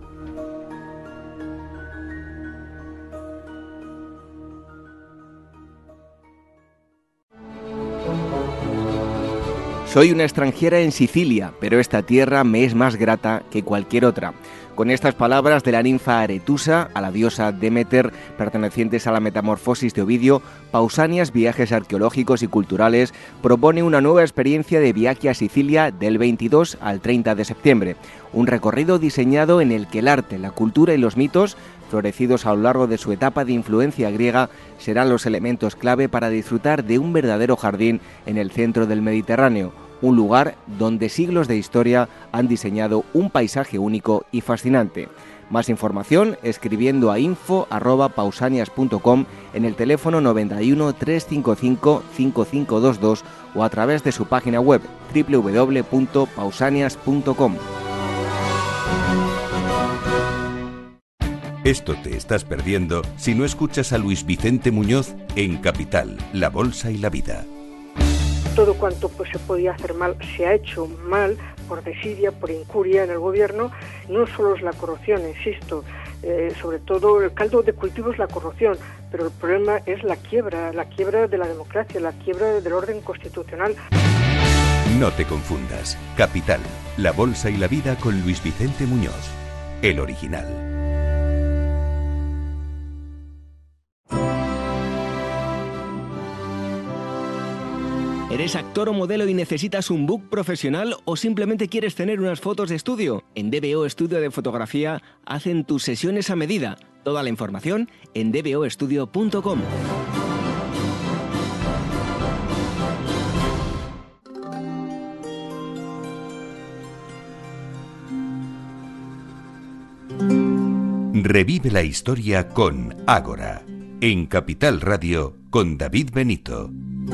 Soy una extranjera en Sicilia, pero esta tierra me es más grata que cualquier otra. Con estas palabras de la ninfa Aretusa, a la diosa Demeter, pertenecientes a la Metamorfosis de Ovidio, Pausanias Viajes Arqueológicos y Culturales propone una nueva experiencia de viaje a Sicilia del veintidós al treinta de septiembre. Un recorrido diseñado en el que el arte, la cultura y los mitos, florecidos a lo largo de su etapa de influencia griega, serán los elementos clave para disfrutar de un verdadero jardín en el centro del Mediterráneo. Un lugar donde siglos de historia han diseñado un paisaje único y fascinante. Más información escribiendo a info arroba pausanias punto com en el teléfono noventa y uno, trescientos cincuenta y cinco, cincuenta y cinco veintidós o a través de su página web doble u doble u doble u punto pausanias punto com. Esto te estás perdiendo si no escuchas a Luis Vicente Muñoz en Capital, La Bolsa y la Vida. Todo cuanto pues, se podía hacer mal se ha hecho mal por desidia, por incuria en el gobierno. No solo es la corrupción, insisto, eh, sobre todo el caldo de cultivo es la corrupción, pero el problema es la quiebra, la quiebra de la democracia, la quiebra del orden constitucional. No te confundas. Capital, La Bolsa y la Vida con Luis Vicente Muñoz, el original. ¿Eres actor o modelo y necesitas un book profesional o simplemente quieres tener unas fotos de estudio? En D B O Estudio de Fotografía hacen tus sesiones a medida. Toda la información en d b o estudio punto com. Revive la historia con Ágora, en Capital Radio con David Benito.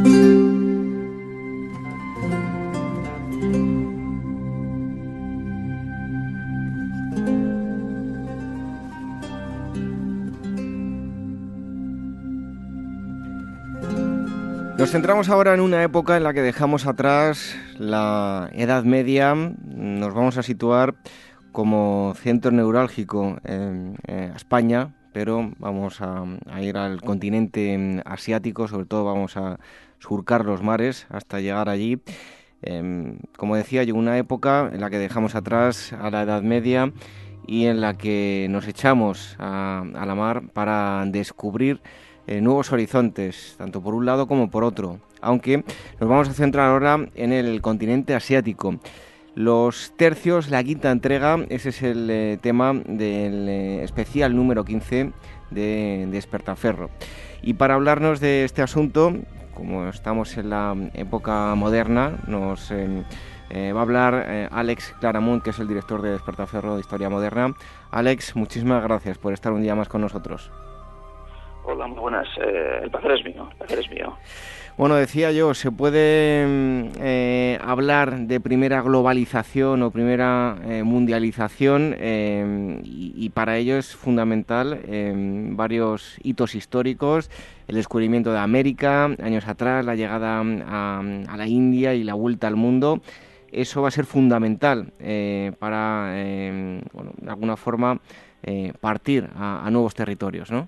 Nos centramos ahora en una época en la que dejamos atrás la Edad Media. Nos vamos a situar como centro neurálgico en, en España, pero vamos a, a ir al continente asiático, sobre todo vamos a surcar los mares hasta llegar allí. Eh, como decía yo, una época en la que dejamos atrás a la Edad Media y en la que nos echamos a, a la mar para descubrir Eh, nuevos horizontes, tanto por un lado como por otro, aunque nos vamos a centrar ahora en el continente asiático. Los tercios, la quinta entrega, ese es el eh, tema del eh, especial número quince de, de Despertaferro. Y para hablarnos de este asunto, como estamos en la época moderna, nos eh, eh, va a hablar eh, Àlex Claramunt, que es el director de Despertaferro de Historia Moderna. Àlex, muchísimas gracias por estar un día más con nosotros. Hola, muy buenas. Eh, el placer es mío, el placer es mío. Bueno, decía yo, ¿se puede eh, hablar de primera globalización o primera eh, mundialización? Eh, y, y para ello es fundamental eh, varios hitos históricos, el descubrimiento de América, años atrás, la llegada a, a la India y la vuelta al mundo. Eso va a ser fundamental eh, para, eh, bueno, de alguna forma, eh, partir a, a nuevos territorios, ¿no?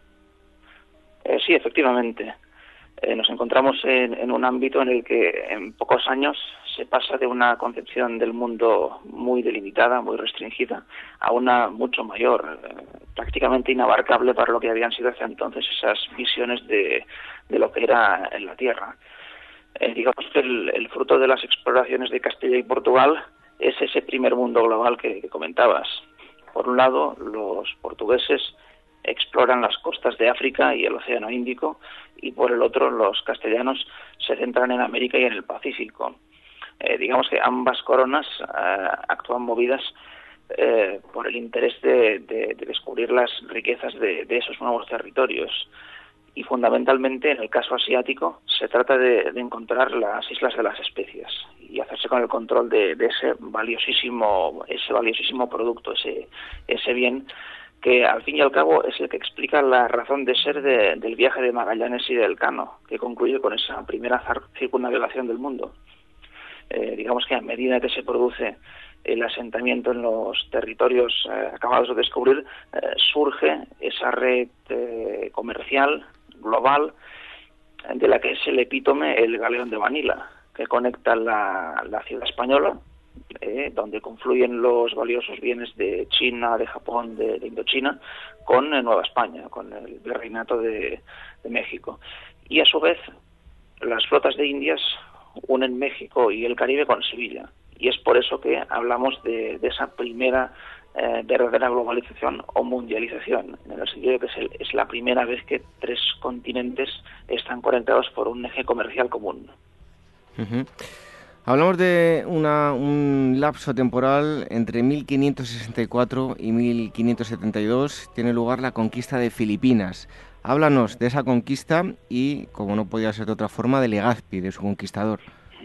Eh, sí, efectivamente. Eh, nos encontramos en, en un ámbito en el que en pocos años se pasa de una concepción del mundo muy delimitada, muy restringida, a una mucho mayor, eh, prácticamente inabarcable para lo que habían sido hasta entonces esas visiones de, de lo que era en la Tierra. Eh, digamos que el, el fruto de las exploraciones de Castilla y Portugal es ese primer mundo global que, que comentabas. Por un lado, los portugueses exploran las costas de África y el Océano Índico, y por el otro los castellanos se centran en América y en el Pacífico. Eh, digamos que ambas coronas eh, actúan movidas eh, por el interés de, de, de descubrir las riquezas de, de esos nuevos territorios. Y fundamentalmente, en el caso asiático, se trata de, de encontrar las islas de las especias y hacerse con el control de, de ese valiosísimo, ese valiosísimo producto, ese, ese bien que al fin y al cabo es el que explica la razón de ser de, del viaje de Magallanes y de Elcano, que concluye con esa primera circunnavegación del mundo. Eh, digamos que a medida que se produce el asentamiento en los territorios eh, acabados de descubrir, eh, surge esa red eh, comercial global de la que es el epítome el galeón de Manila, que conecta la, la ciudad española, Eh, donde confluyen los valiosos bienes de China, de Japón, de, de Indochina, con eh, Nueva España, con el virreinato de, de México. Y a su vez, las flotas de Indias unen México y el Caribe con Sevilla. Y es por eso que hablamos de, de esa primera eh, verdadera globalización o mundialización, en el sentido de que es, el, es la primera vez que tres continentes están conectados por un eje comercial común. Uh-huh. Hablamos de una, un lapso temporal entre mil quinientos sesenta y cuatro y mil quinientos setenta y dos. Tiene lugar la conquista de Filipinas. Háblanos de esa conquista y, como no podía ser de otra forma, de Legazpi, de su conquistador.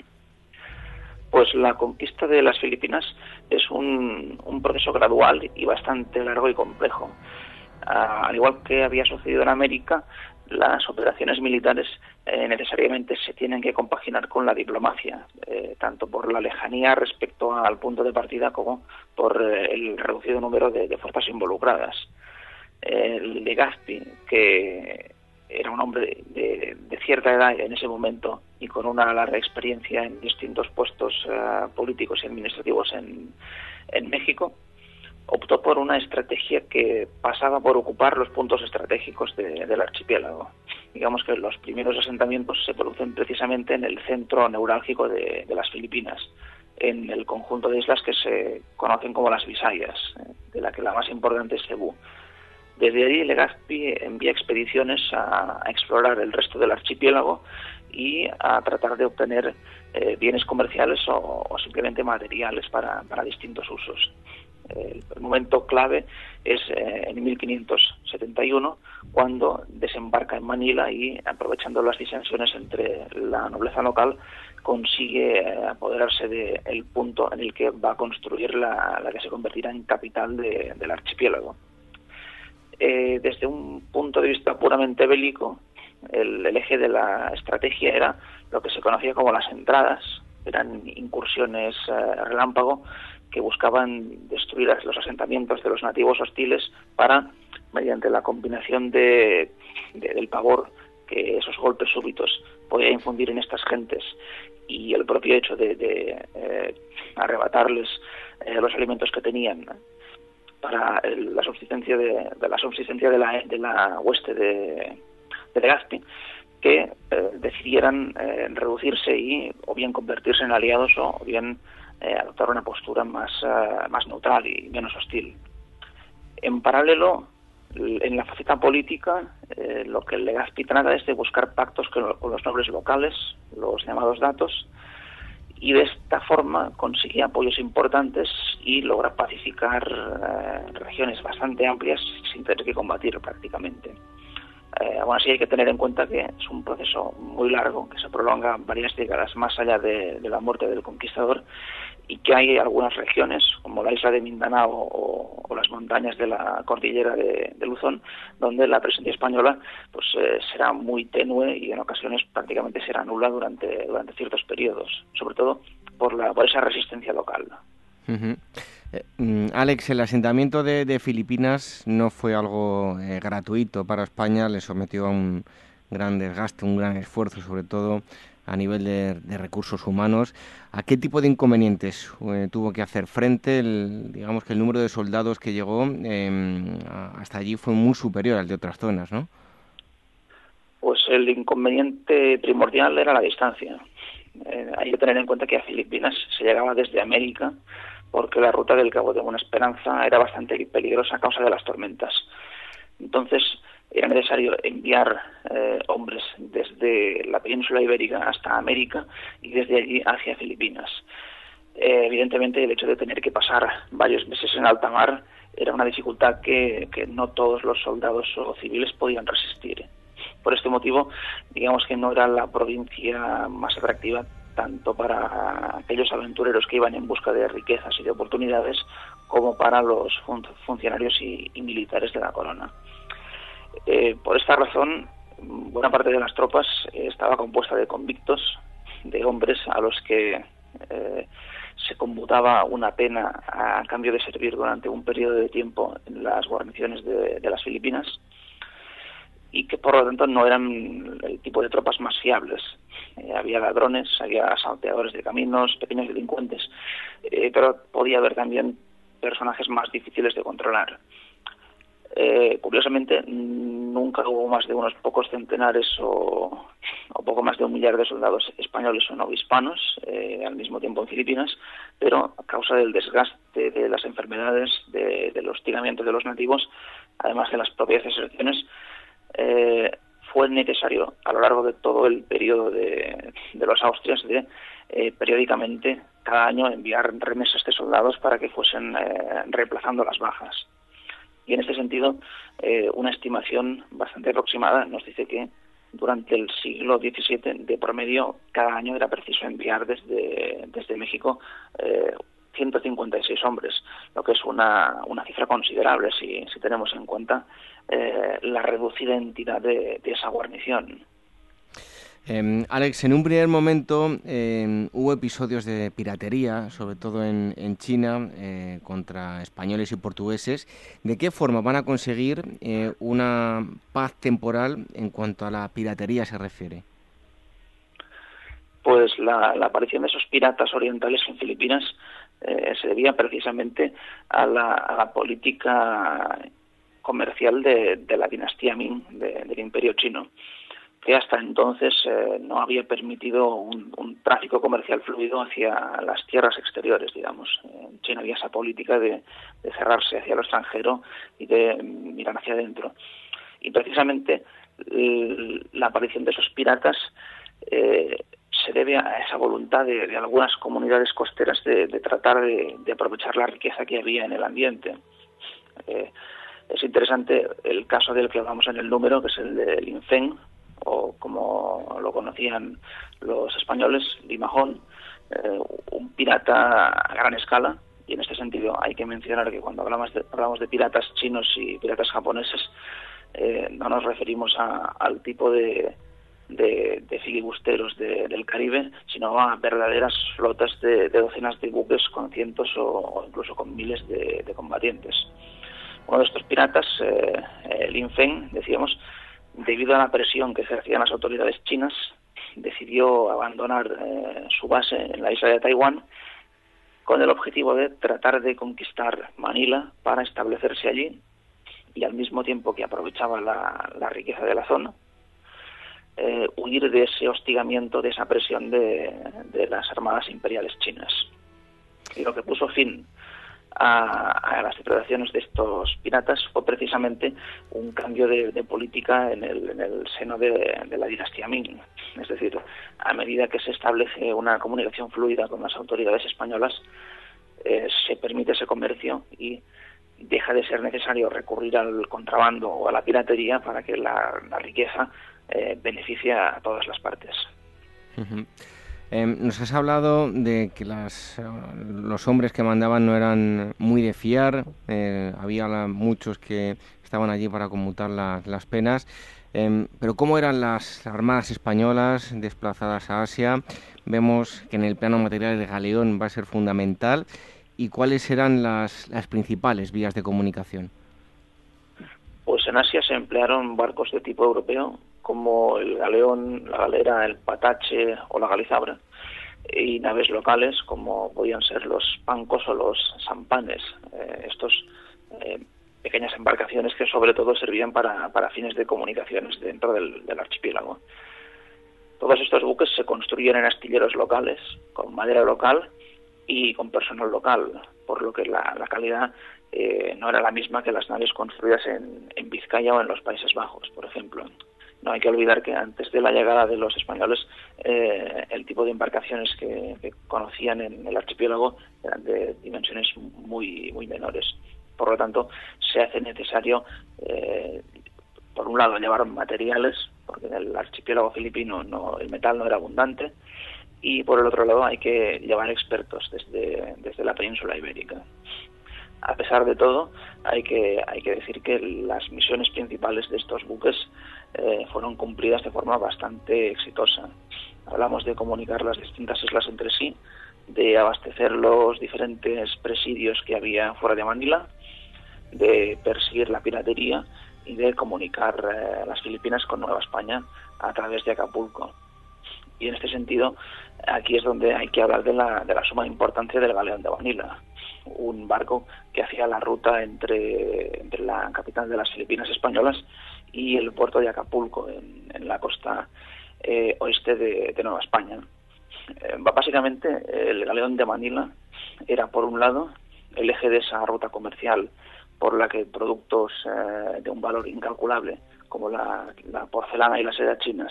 Pues la conquista de las Filipinas es un, un proceso gradual y bastante largo y complejo. Uh, al igual que había sucedido en América, las operaciones militares eh, necesariamente se tienen que compaginar con la diplomacia, eh, tanto por la lejanía respecto al punto de partida como por eh, el reducido número de, de fuerzas involucradas. Eh, Legazpi, que era un hombre de, de cierta edad en ese momento y con una larga experiencia en distintos puestos uh, políticos y administrativos en, en México, optó por una estrategia que pasaba por ocupar los puntos estratégicos de, del archipiélago. Digamos que los primeros asentamientos se producen precisamente en el centro neurálgico de, de las Filipinas, en el conjunto de islas que se conocen como las Visayas, de la que la más importante es Cebú. Desde allí Legazpi envía expediciones a, a explorar el resto del archipiélago y a tratar de obtener eh, bienes comerciales o, o simplemente materiales para, para distintos usos. El momento clave es eh, en mil quinientos setenta y uno, cuando desembarca en Manila y, aprovechando las disensiones entre la nobleza local, consigue eh, apoderarse del punto en el que va a construir la, la que se convertirá en capital de, del archipiélago. Eh, desde un punto de vista puramente bélico, el, el eje de la estrategia era lo que se conocía como las entradas. Eran incursiones eh, relámpago que buscaban destruir los asentamientos de los nativos hostiles para, mediante la combinación de, de, del pavor que esos golpes súbitos podía infundir en estas gentes y el propio hecho de, de eh, arrebatarles eh, los alimentos que tenían para el, la subsistencia de, de la subsistencia de la, de la hueste de, de Legazpi, que eh, decidieran eh, reducirse y o bien convertirse en aliados o, o bien eh, adoptar una postura más, uh, más neutral y menos hostil. En paralelo, en la faceta política, eh, lo que el Legazpi trata es de buscar pactos con, con los nobles locales, los llamados datos, y de esta forma consigue apoyos importantes y logra pacificar eh, regiones bastante amplias sin tener que combatir prácticamente. Eh, aún así hay que tener en cuenta que es un proceso muy largo, que se prolonga varias décadas más allá de, de la muerte del conquistador, y que hay algunas regiones, como la isla de Mindanao o, o las montañas de la cordillera de, de Luzón, donde la presencia española pues eh, será muy tenue y en ocasiones prácticamente será nula durante, durante ciertos periodos, sobre todo por, la, por esa resistencia local. Uh-huh. Eh, Alex, el asentamiento de, de Filipinas no fue algo eh, gratuito para España, le sometió a un gran desgaste, un gran esfuerzo, sobre todo a nivel de, de recursos humanos. ¿A qué tipo de inconvenientes eh, tuvo que hacer frente? El, digamos que el número de soldados que llegó eh, hasta allí fue muy superior al de otras zonas, ¿no? Pues el inconveniente primordial era la distancia. Eh, hay que tener en cuenta que a Filipinas se llegaba desde América, porque la ruta del Cabo de Buena Esperanza era bastante peligrosa a causa de las tormentas. Entonces era necesario enviar eh, hombres desde la península ibérica hasta América y desde allí hacia Filipinas. Eh, evidentemente el hecho de tener que pasar varios meses en alta mar era una dificultad que, que no todos los soldados o civiles podían resistir. Por este motivo, digamos que no era la provincia más atractiva tanto para aquellos aventureros que iban en busca de riquezas y de oportunidades como para los fun- funcionarios y, y militares de la corona. Eh, por esta razón, buena parte de las tropas eh, estaba compuesta de convictos, de hombres a los que eh, se conmutaba una pena a cambio de servir durante un periodo de tiempo en las guarniciones de, de las Filipinas, y que por lo tanto no eran el tipo de tropas más fiables. Eh, había ladrones, había salteadores de caminos, pequeños delincuentes, eh, pero podía haber también personajes más difíciles de controlar. Eh, curiosamente, nunca hubo más de unos pocos centenares o, o poco más de un millar de soldados españoles o no hispanos eh, al mismo tiempo en Filipinas, pero a causa del desgaste de las enfermedades, de, del hostigamiento de los nativos, además de las propias deserciones, eh, fue necesario a lo largo de todo el periodo de, de los Austrias de eh, periódicamente cada año enviar remesas de soldados para que fuesen eh, reemplazando las bajas. Y en este sentido, eh, una estimación bastante aproximada nos dice que durante el siglo diecisiete, de promedio, cada año era preciso enviar desde, desde México eh, ciento cincuenta y seis hombres, lo que es una, una cifra considerable si, si tenemos en cuenta eh, la reducida entidad de, de esa guarnición. Eh, Alex, en un primer momento eh, hubo episodios de piratería, sobre todo en, en China, eh, contra españoles y portugueses. ¿De qué forma van a conseguir eh, una paz temporal en cuanto a la piratería se refiere? Pues la, la aparición de esos piratas orientales en Filipinas eh, se debía precisamente a la, a la política comercial de, de la dinastía Ming, de, del Imperio Chino, que hasta entonces eh, no había permitido un, un tráfico comercial fluido hacia las tierras exteriores, digamos. En China había esa política de, de cerrarse hacia lo extranjero y de mirar hacia adentro. Y precisamente el, la aparición de esos piratas eh, se debe a esa voluntad de, de algunas comunidades costeras de, de tratar de, de aprovechar la riqueza que había en el ambiente. Eh, es interesante el caso del que hablamos en el número, que es el de Linfén, o como lo conocían los españoles, Limajón, eh, un pirata a gran escala. Y en este sentido hay que mencionar que cuando hablamos de, hablamos de piratas chinos y piratas japoneses, eh, no nos referimos a, al tipo de, de, de filibusteros de, del Caribe, sino a verdaderas flotas de, de docenas de buques con cientos o, o incluso con miles de, de combatientes. Uno de estos piratas, eh, eh, Lin Feng, decíamos, debido a la presión que ejercían las autoridades chinas, decidió abandonar eh, su base en la isla de Taiwán con el objetivo de tratar de conquistar Manila para establecerse allí, y al mismo tiempo que aprovechaba la, la riqueza de la zona, eh, huir de ese hostigamiento, de esa presión de, de las armadas imperiales chinas. Y lo que puso fin a, a las depredaciones de estos piratas fue precisamente un cambio de, de política en el, en el seno de, de la dinastía Ming. Es decir, a medida que se establece una comunicación fluida con las autoridades españolas, eh, se permite ese comercio y deja de ser necesario recurrir al contrabando o a la piratería para que la, la riqueza eh, beneficie a todas las partes. Uh-huh. Eh, nos has hablado de que las, los hombres que mandaban no eran muy de fiar, eh, había la, muchos que estaban allí para conmutar la, las penas, eh, pero ¿cómo eran las armadas españolas desplazadas a Asia? Vemos que en el plano material el galeón va a ser fundamental. ¿Y cuáles eran las, las principales vías de comunicación? Pues en Asia se emplearon barcos de tipo europeo, como el galeón, la galera, el patache o la galizabra, y naves locales como podían ser los pancos o los sampanes, eh, estos eh, pequeñas embarcaciones que sobre todo servían para, para fines de comunicaciones dentro del, del archipiélago. Todos estos buques se construyeron en astilleros locales, con madera local y con personal local, por lo que la, la calidad eh, no era la misma que las naves construidas en, en Vizcaya o en los Países Bajos, por ejemplo. No hay que olvidar que antes de la llegada de los españoles, eh, el tipo de embarcaciones que, que conocían en el archipiélago eran de dimensiones muy, muy menores. Por lo tanto, se hace necesario, eh, por un lado, llevar materiales, porque en el archipiélago filipino no, el metal no era abundante, y por el otro lado hay que llevar expertos desde, desde la península ibérica. A pesar de todo, hay que, hay que decir que las misiones principales de estos buques eh, fueron cumplidas de forma bastante exitosa. Hablamos de comunicar las distintas islas entre sí, de abastecer los diferentes presidios que había fuera de Manila, de perseguir la piratería y de comunicar eh, las Filipinas con Nueva España a través de Acapulco. Y en este sentido, aquí es donde hay que hablar de la, de la suma importancia del galeón de Manila, un barco que hacía la ruta entre, entre la capital de las Filipinas españolas y el puerto de Acapulco, en, en la costa eh, oeste de, de Nueva España. Eh, básicamente, el galeón de Manila era, por un lado, el eje de esa ruta comercial por la que productos eh, de un valor incalculable, como la, la porcelana y la seda chinas,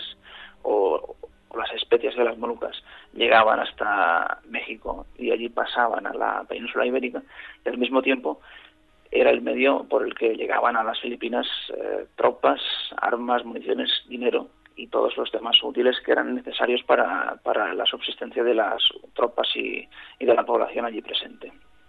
o las especias de las Molucas, llegaban hasta México y allí pasaban a la península ibérica, y al mismo tiempo era el medio por el que llegaban a las Filipinas eh, tropas, armas, municiones, dinero y todos los demás útiles que eran necesarios para, para la subsistencia de las tropas y, y de la población allí presente.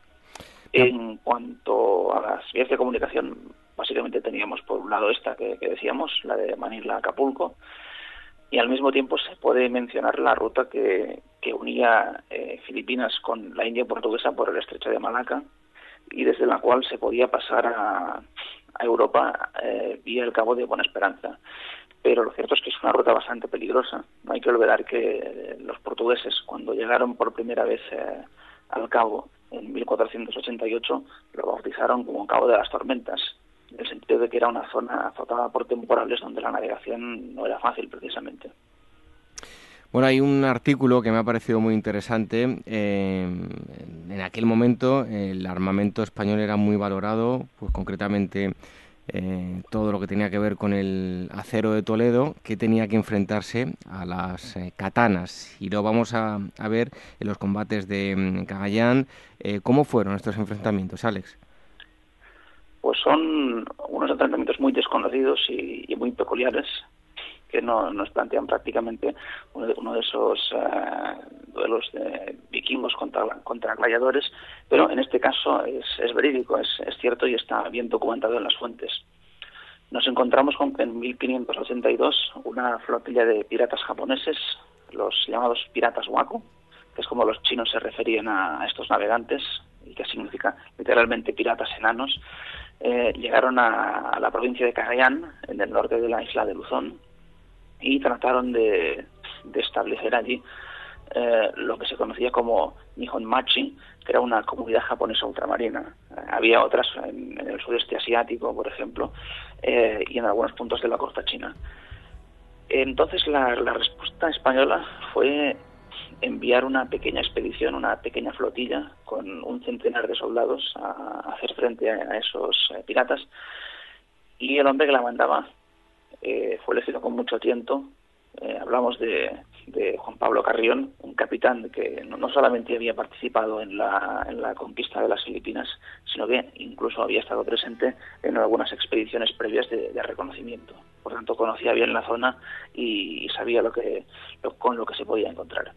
En cuanto a las vías de comunicación, básicamente teníamos por un lado esta que, que decíamos, la de Manila-Acapulco, y al mismo tiempo se puede mencionar la ruta que, que unía eh, Filipinas con la India portuguesa por el estrecho de Malaca, y desde la cual se podía pasar a, a Europa eh, vía el Cabo de Buena Esperanza. Pero lo cierto es que es una ruta bastante peligrosa. No hay que olvidar que los portugueses, cuando llegaron por primera vez eh, al Cabo en mil cuatrocientos ochenta y ocho, lo bautizaron como Cabo de las Tormentas, en el sentido de que era una zona azotada por temporales donde la navegación no era fácil precisamente. Bueno, hay un artículo que me ha parecido muy interesante. Eh, en aquel momento el armamento español era muy valorado, pues concretamente eh, todo lo que tenía que ver con el acero de Toledo, que tenía que enfrentarse a las eh, katanas. Y lo vamos a, a ver en los combates de mm, Cagayán. Eh, ¿Cómo fueron estos enfrentamientos, Alex? Pues son unos enfrentamientos muy desconocidos y, y muy peculiares, que no nos plantean prácticamente uno de, uno de esos uh, duelos de vikingos contra, contra gladiadores, pero en este caso es, es verídico, es, es cierto y está bien documentado en las fuentes. Nos encontramos con que en mil quinientos ochenta y dos una flotilla de piratas japoneses, los llamados piratas Wako, que es como los chinos se referían a, a estos navegantes, y que significa literalmente piratas enanos, eh, llegaron a, a la provincia de Cagayán, en el norte de la isla de Luzón, y trataron de, de establecer allí eh, lo que se conocía como Nihonmachi, que era una comunidad japonesa ultramarina. Eh, había otras en, en el sudeste asiático, por ejemplo, eh, y en algunos puntos de la costa china. Entonces la, la respuesta española fue enviar una pequeña expedición, una pequeña flotilla con un centenar de soldados a, a hacer frente a, a esos eh, piratas, y el hombre que la mandaba eh, fue elegido con mucho tiento. Eh, hablamos de, de Juan Pablo Carrión, un capitán que no, no solamente había participado en la, en la conquista de las Filipinas, sino que incluso había estado presente en algunas expediciones previas de, de reconocimiento. Por tanto, conocía bien la zona y, y sabía lo que, lo, con lo que se podía encontrar.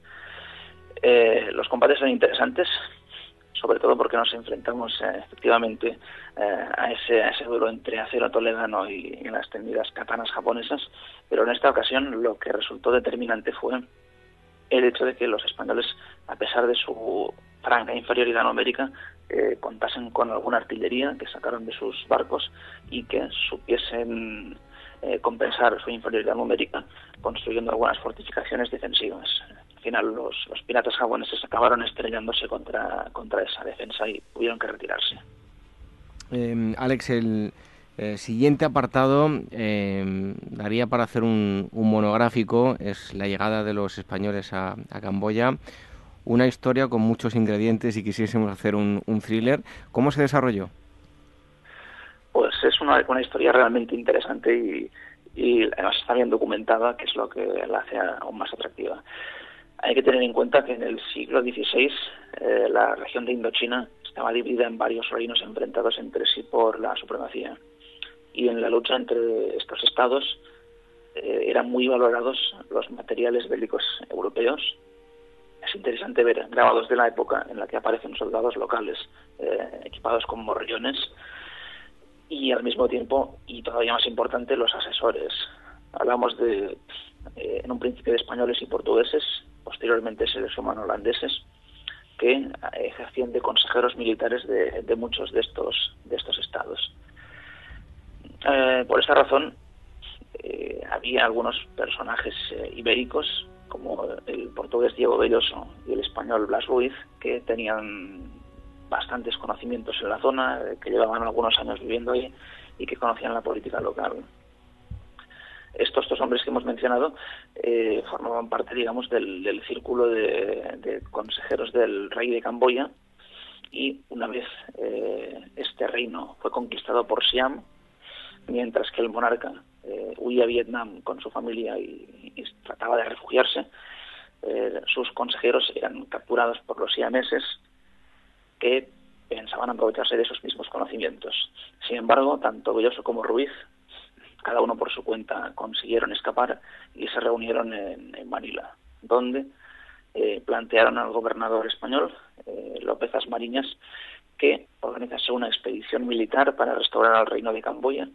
Eh, los combates son interesantes, sobre todo porque nos enfrentamos eh, efectivamente eh, a, ese, a ese duelo entre acero toledano y, y las temidas katanas japonesas, pero en esta ocasión lo que resultó determinante fue el hecho de que los españoles, a pesar de su franca inferioridad numérica, eh, contasen con alguna artillería que sacaron de sus barcos y que supiesen eh, compensar su inferioridad numérica construyendo algunas fortificaciones defensivas. Al final los, los piratas japoneses acabaron estrellándose contra, contra esa defensa y tuvieron que retirarse. Eh, Alex, el eh, siguiente apartado eh, daría para hacer un, un monográfico, es la llegada de los españoles a, a Camboya, una historia con muchos ingredientes y quisiésemos hacer un, un thriller. ¿Cómo se desarrolló? Pues es una, una historia realmente interesante y, y además está bien documentada, que es lo que la hace aún más atractiva. Hay que tener en cuenta que en el siglo dieciséis eh, la región de Indochina estaba dividida en varios reinos enfrentados entre sí por la supremacía. Y en la lucha entre estos estados eh, eran muy valorados los materiales bélicos europeos. Es interesante ver grabados de la época en la que aparecen soldados locales eh, equipados con morrillones y al mismo tiempo, y todavía más importante, los asesores. Hablamos de, eh, en un principio, de españoles y portugueses, posteriormente seres humanos holandeses, que ejercían de consejeros militares de, de muchos de estos de estos estados. Eh, por esa razón, eh, había algunos personajes eh, ibéricos, como el portugués Diego Belloso y el español Blas Ruiz, que tenían bastantes conocimientos en la zona, eh, que llevaban algunos años viviendo ahí y que conocían la política local. Estos dos hombres que hemos mencionado eh, formaban parte, digamos, del, del círculo de, de consejeros del rey de Camboya, y una vez eh, este reino fue conquistado por Siam, mientras que el monarca eh, huía a Vietnam con su familia y, y trataba de refugiarse, eh, sus consejeros eran capturados por los siameses, que pensaban aprovecharse de esos mismos conocimientos. Sin embargo, tanto Belloso como Ruiz, cada uno por su cuenta, consiguieron escapar y se reunieron en, en Manila, donde eh, plantearon al gobernador español, eh, López Asmariñas, que organizase una expedición militar para restaurar al reino de Camboya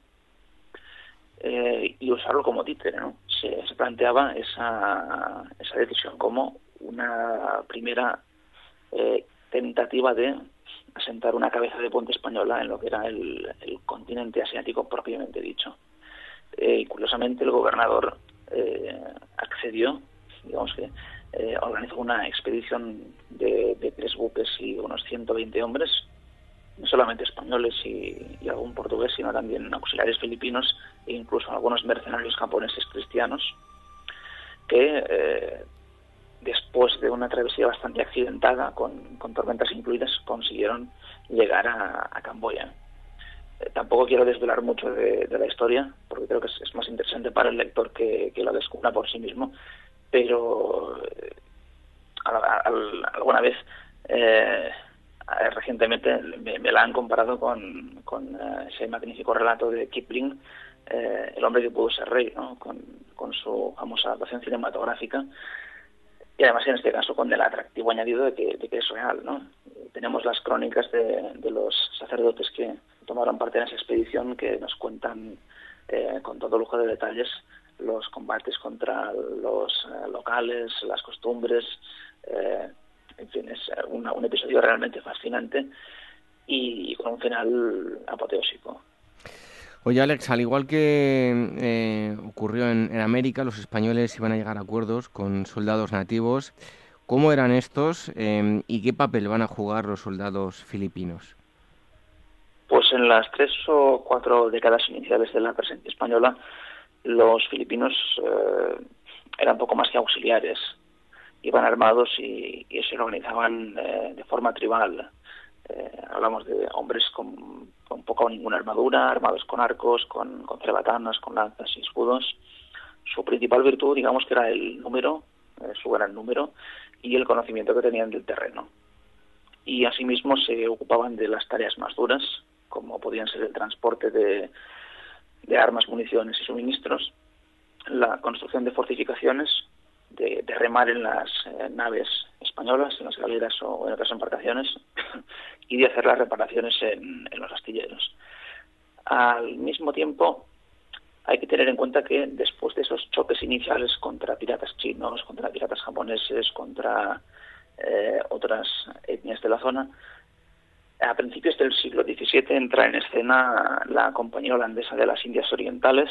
eh, y usarlo como títere, ¿no? Se, se planteaba esa, esa decisión como una primera eh, tentativa de asentar una cabeza de puente española en lo que era el, el continente asiático propiamente dicho. Eh, y curiosamente el gobernador eh, accedió, digamos que eh, organizó una expedición de, de tres buques y unos ciento veinte hombres, no solamente españoles y, y algún portugués, sino también auxiliares filipinos e incluso algunos mercenarios japoneses cristianos, que eh, después de una travesía bastante accidentada, con, con tormentas incluidas, consiguieron llegar a, a Camboya. Eh, tampoco quiero desvelar mucho de, de la historia, porque creo que es, es más interesante para el lector que, que lo descubra por sí mismo, pero eh, a, a, a, alguna vez eh, recientemente me, me la han comparado con, con uh, ese magnífico relato de Kipling, eh, El hombre que pudo ser rey, ¿no? con, con su famosa adaptación cinematográfica, y además en este caso con el atractivo añadido de que, de que es real, ¿no? Tenemos las crónicas de, de los sacerdotes que tomaron parte en esa expedición, que nos cuentan eh, con todo lujo de detalles los combates contra los eh, locales, las costumbres, eh, en fin, es una, un episodio realmente fascinante y con un final apoteósico. Oye, Alex, al igual que eh, ocurrió en, en América, los españoles iban a llegar a acuerdos con soldados nativos. ¿Cómo eran estos eh, y qué papel van a jugar los soldados filipinos? Pues en las tres o cuatro décadas iniciales de la presencia española, los filipinos eh, eran poco más que auxiliares. Iban armados y, y se organizaban eh, de forma tribal. Eh, hablamos de hombres con, con poca o ninguna armadura, armados con arcos, con, con cebatanas, con lanzas y escudos. Su principal virtud, digamos, que era el número, eh, su gran número, y el conocimiento que tenían del terreno. Y asimismo se ocupaban de las tareas más duras, como podían ser el transporte de, de armas, municiones y suministros, la construcción de fortificaciones, de, de remar en las eh, naves españolas, en las galeras o en otras embarcaciones, y de hacer las reparaciones en, en los astilleros. Al mismo tiempo, hay que tener en cuenta que después de esos choques iniciales contra piratas chinos, contra piratas japoneses, contra eh, otras etnias de la zona, a principios del siglo diecisiete entra en escena la Compañía Holandesa de las Indias Orientales,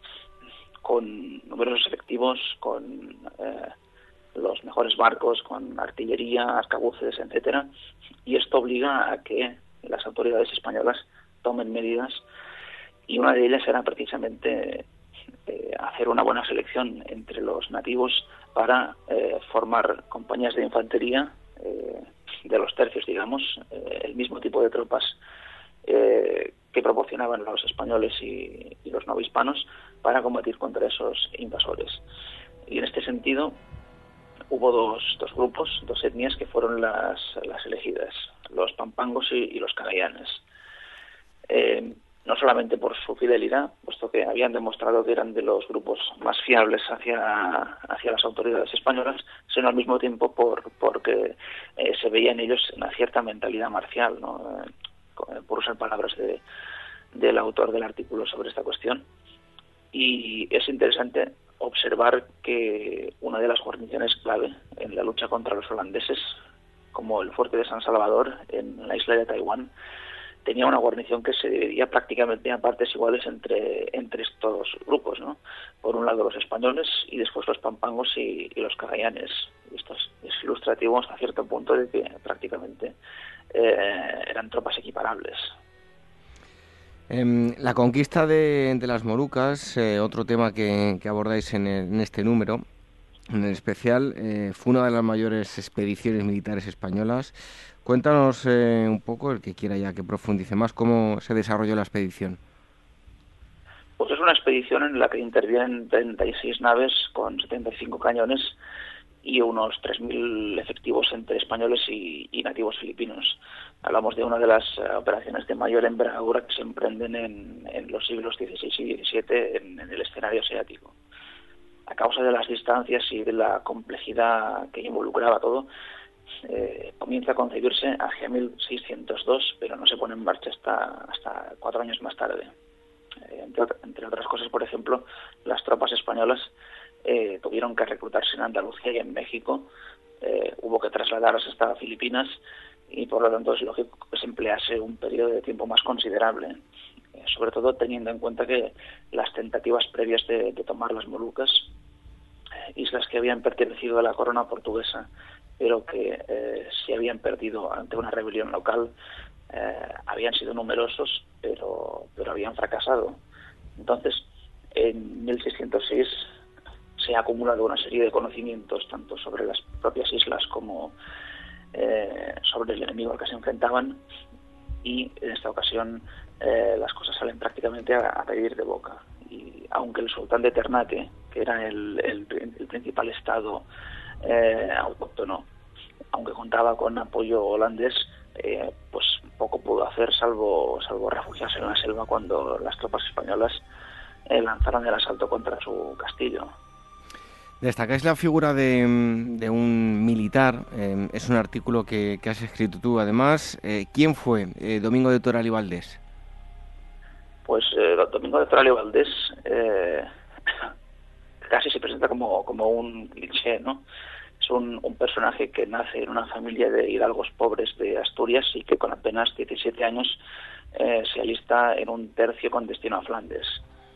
con numerosos efectivos, con eh, los mejores barcos, con artillería, arcabuces, etcétera, y esto obliga a que las autoridades españolas tomen medidas, y una de ellas era precisamente eh, hacer una buena selección entre los nativos para eh, formar compañías de infantería eh, de los tercios, digamos, eh, el mismo tipo de tropas eh, que proporcionaban los españoles y, y los novohispanos para combatir contra esos invasores. Y en este sentido hubo dos, dos grupos, dos etnias que fueron las, las elegidas, los pampangos y, y los cagayanes. Eh, no solamente por su fidelidad, puesto que habían demostrado que eran de los grupos más fiables hacia, hacia las autoridades españolas, sino al mismo tiempo por porque eh, se veía en ellos una cierta mentalidad marcial, ¿no? Eh, por usar palabras de, del autor del artículo sobre esta cuestión. Y es interesante observar que una de las guarniciones clave en la lucha contra los holandeses, como el fuerte de San Salvador en la isla de Taiwán, tenía una guarnición que se dividía prácticamente a partes iguales entre, entre estos grupos, ¿no? Por un lado los españoles y después los pampangos y, y los cagayanes. Esto es, es ilustrativo hasta cierto punto de que prácticamente eh, eran tropas equiparables. Eh, la conquista de, de las Molucas, eh, otro tema que, que abordáis en, el, en este número, en el especial, eh, fue una de las mayores expediciones militares españolas. Cuéntanos eh, un poco, el que quiera ya que profundice más, cómo se desarrolló la expedición. Pues es una expedición en la que intervienen treinta y seis naves con setenta y cinco cañones y unos tres mil efectivos entre españoles y, y nativos filipinos. Hablamos de una de las uh, operaciones de mayor envergadura que se emprenden en, en los siglos dieciséis y diecisiete en, en el escenario asiático. A causa de las distancias y de la complejidad que involucraba todo, eh, comienza a concebirse hacia mil seiscientos dos, pero no se pone en marcha hasta, hasta cuatro años más tarde. Eh, entre, entre otras cosas, por ejemplo, las tropas españolas eh, tuvieron que reclutarse en Andalucía y en México, eh, hubo que trasladarlas hasta Filipinas y por lo tanto es lógico que se emplease un periodo de tiempo más considerable, eh, sobre todo teniendo en cuenta que las tentativas previas de, de tomar las Molucas, eh, islas que habían pertenecido a la corona portuguesa, pero que eh, se habían perdido ante una rebelión local, eh, habían sido numerosos, pero, pero habían fracasado. Entonces, en mil seiscientos seis se ha acumulado una serie de conocimientos, tanto sobre las propias islas como eh, sobre el enemigo al que se enfrentaban, y en esta ocasión eh, las cosas salen prácticamente a, a pedir de boca. Y aunque el sultán de Ternate, que era el, el, el principal estado eh, autóctono, aunque contaba con apoyo holandés, eh, pues poco pudo hacer salvo, salvo refugiarse en la selva cuando las tropas españolas eh, lanzaron el asalto contra su castillo. Destacáis la figura de, de un militar, eh, es un artículo que, que has escrito tú además. Eh, ¿Quién fue eh, Domingo de Toral y Valdés? Pues eh, Domingo de Toral y Valdés eh, casi se presenta como, como un cliché, ¿no? Es un, un personaje que nace en una familia de hidalgos pobres de Asturias y que con apenas diecisiete años eh, se alista en un tercio con destino a Flandes.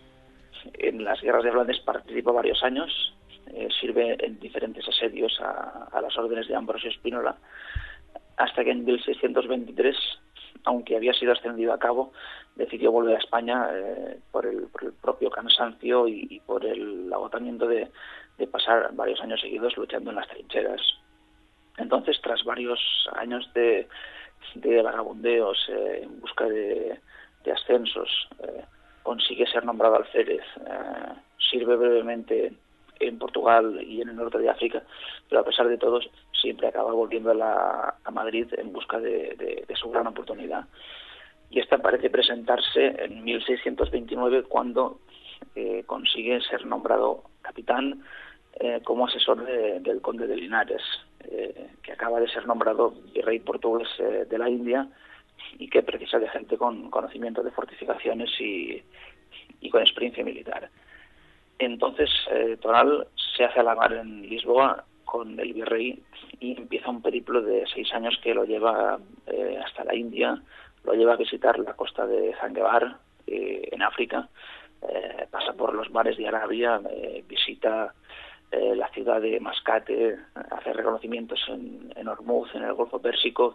En las guerras de Flandes participa varios años, eh, sirve en diferentes asedios a, a las órdenes de Ambrosio Spínola, hasta que en mil seiscientos veintitrés, aunque había sido ascendido a cabo, decidió volver a España eh, por, el, por el propio cansancio y, y por el agotamiento de, de pasar varios años seguidos luchando en las trincheras. Entonces, tras varios años de, de vagabundeos eh, en busca de, de ascensos, eh, consigue ser nombrado alférez, eh, sirve brevemente en Portugal y en el norte de África, pero a pesar de todo siempre acaba volviendo a, la, a Madrid en busca de, de, de su gran oportunidad. Y esta parece presentarse en mil seiscientos veintinueve cuando eh, consigue ser nombrado capitán eh, como asesor de, del conde de Linares, eh, que acaba de ser nombrado virrey portugués eh, de la India y que precisa de gente con conocimiento de fortificaciones y, y con experiencia militar. Entonces eh, Toral se hace a la mar en Lisboa con el virrey y empieza un periplo de seis años que lo lleva eh, hasta la India, lo lleva a visitar la costa de Zanguevar eh, en África, eh, pasa por los mares de Arabia, eh, visita eh, la ciudad de Mascate, hace reconocimientos en, en Hormuz, en el Golfo Pérsico,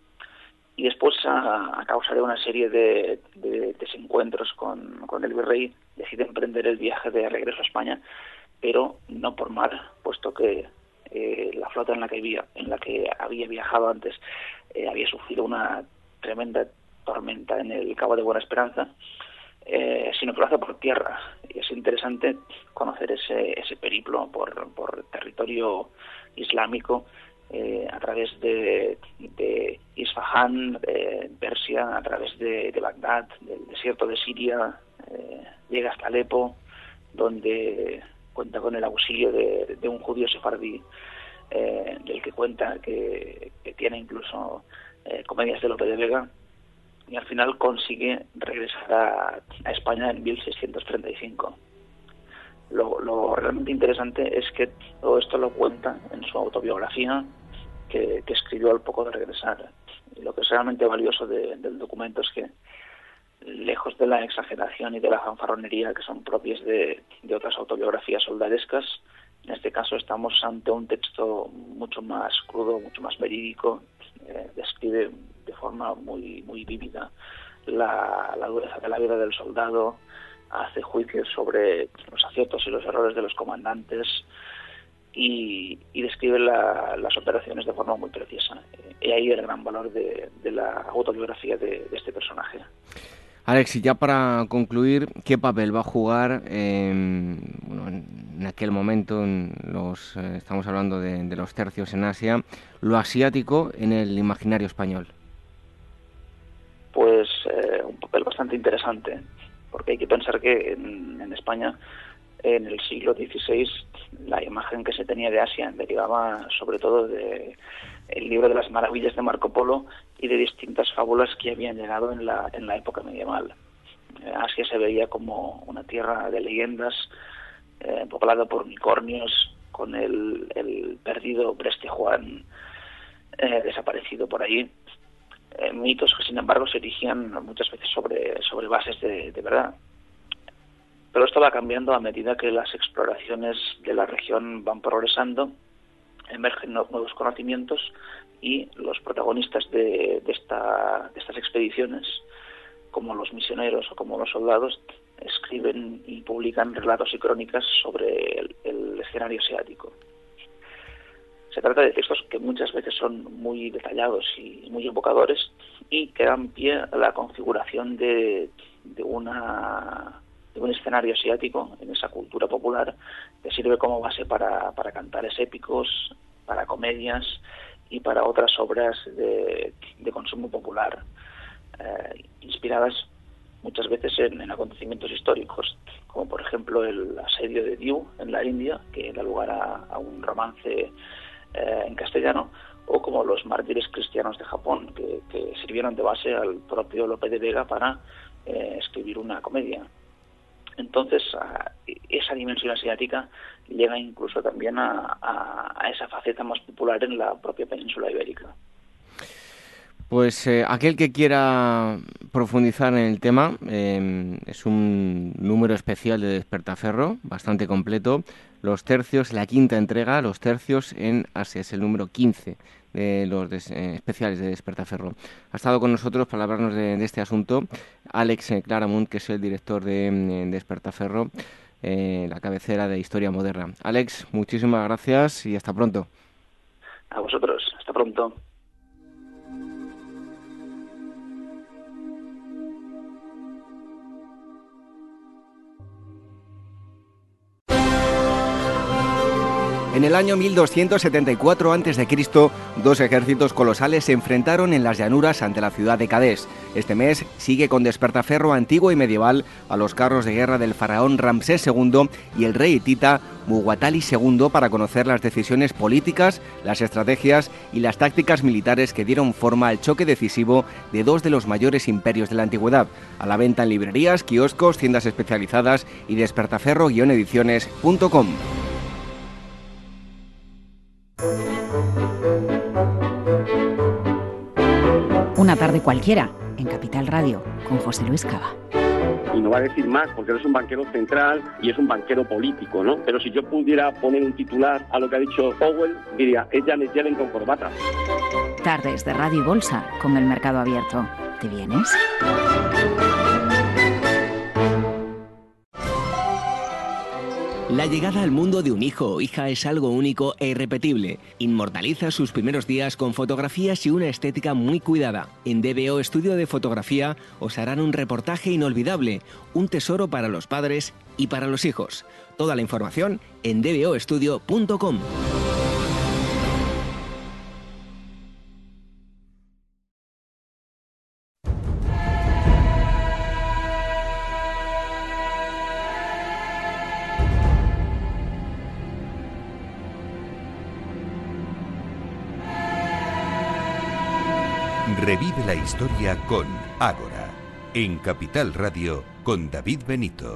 y después, a, a causa de una serie de, de desencuentros con, con el virrey, decide emprender el viaje de regreso a España, pero no por mar, puesto que eh, la flota en la que había, en la que había viajado antes eh, había sufrido una tremenda tormenta en el Cabo de Buena Esperanza, eh, sino que lo hace por tierra. Y es interesante conocer ese, ese periplo por, por territorio islámico, eh, a través de, de Isfahán, de Persia, a través de, de Bagdad, del desierto de Siria, eh, llega hasta Alepo, donde cuenta con el auxilio de, de un judío sefardí, eh, del que cuenta que, que tiene incluso eh, comedias de Lope de Vega, y al final consigue regresar a, a España en mil seiscientos treinta y cinco. Lo, lo realmente interesante es que todo esto lo cuenta en su autobiografía que, que escribió al poco de regresar. Y lo que es realmente valioso de, del documento es que, lejos de la exageración y de la fanfarronería que son propias de, de otras autobiografías soldadescas, en este caso estamos ante un texto mucho más crudo, mucho más verídico, eh, describe de forma muy muy vívida la, la dureza de la vida del soldado, hace juicios sobre los aciertos y los errores de los comandantes y, y describe la, las operaciones de forma muy precisa. Y ahí el gran valor de, de la autobiografía de, de este personaje. Alex, y ya para concluir, ¿qué papel va a jugar eh, bueno, en aquel momento, en los, eh, estamos hablando de, de los tercios en Asia, lo asiático en el imaginario español? Pues eh, un papel bastante interesante, porque hay que pensar que en, en España, en el siglo dieciséis, la imagen que se tenía de Asia derivaba sobre todo de el libro de las maravillas de Marco Polo y de distintas fábulas que habían llegado en la, en la época medieval. Asia se veía como una tierra de leyendas, eh, poblada por unicornios, con el, el perdido Preste Juan eh, desaparecido por allí. Eh, mitos que, sin embargo, se erigían muchas veces sobre, sobre bases de, de verdad. Pero esto va cambiando a medida que las exploraciones de la región van progresando, emergen nuevos conocimientos y los protagonistas de, de, esta, de estas expediciones, como los misioneros o como los soldados, escriben y publican relatos y crónicas sobre el, el escenario asiático. Se trata de textos que muchas veces son muy detallados y muy evocadores y que dan pie a la configuración de, de, una, de un escenario asiático en esa cultura popular que sirve como base para, para cantares épicos, para comedias y para otras obras de, de consumo popular, eh, inspiradas muchas veces en, en acontecimientos históricos, como por ejemplo el asedio de Diu en la India, que da lugar a, a un romance eh, en castellano, o como los mártires cristianos de Japón, que, que sirvieron de base al propio Lope de Vega para eh, escribir una comedia. Entonces, a esa dimensión asiática llega incluso también a, a, a esa faceta más popular en la propia península ibérica. Pues eh, aquel que quiera profundizar en el tema, eh, es un número especial de Despertaferro, bastante completo. Los tercios, la quinta entrega, los tercios en Asia, es el número quince de los des, eh, especiales de Despertaferro. Ha estado con nosotros para hablarnos de, de este asunto Alex eh, Claramunt, que es el director de eh, Despertaferro, eh, la cabecera de Historia Moderna. Alex, muchísimas gracias y hasta pronto. A vosotros, hasta pronto. En el año mil doscientos setenta y cuatro antes de Cristo, dos ejércitos colosales se enfrentaron en las llanuras ante la ciudad de Cadés. Este mes sigue con Despertaferro antiguo y medieval a los carros de guerra del faraón Ramsés segundo y el rey hitita Muwatalli segundo para conocer las decisiones políticas, las estrategias y las tácticas militares que dieron forma al choque decisivo de dos de los mayores imperios de la antigüedad. A la venta en librerías, kioscos, tiendas especializadas y despertaferro guion ediciones punto com. Una tarde cualquiera, en Capital Radio, con José Luis Cava. Y no va a decir más, porque él es un banquero central y es un banquero político, ¿no? Pero si yo pudiera poner un titular a lo que ha dicho Powell, diría, es Janet Yellen con corbata. Tardes de Radio y Bolsa, con el mercado abierto. ¿Te vienes? La llegada al mundo de un hijo o hija es algo único e irrepetible. Inmortaliza sus primeros días con fotografías y una estética muy cuidada. En D B O Estudio de Fotografía os harán un reportaje inolvidable, un tesoro para los padres y para los hijos. Toda la información en d b o estudio punto com. Revive la historia con Ágora, en Capital Radio con David Benito.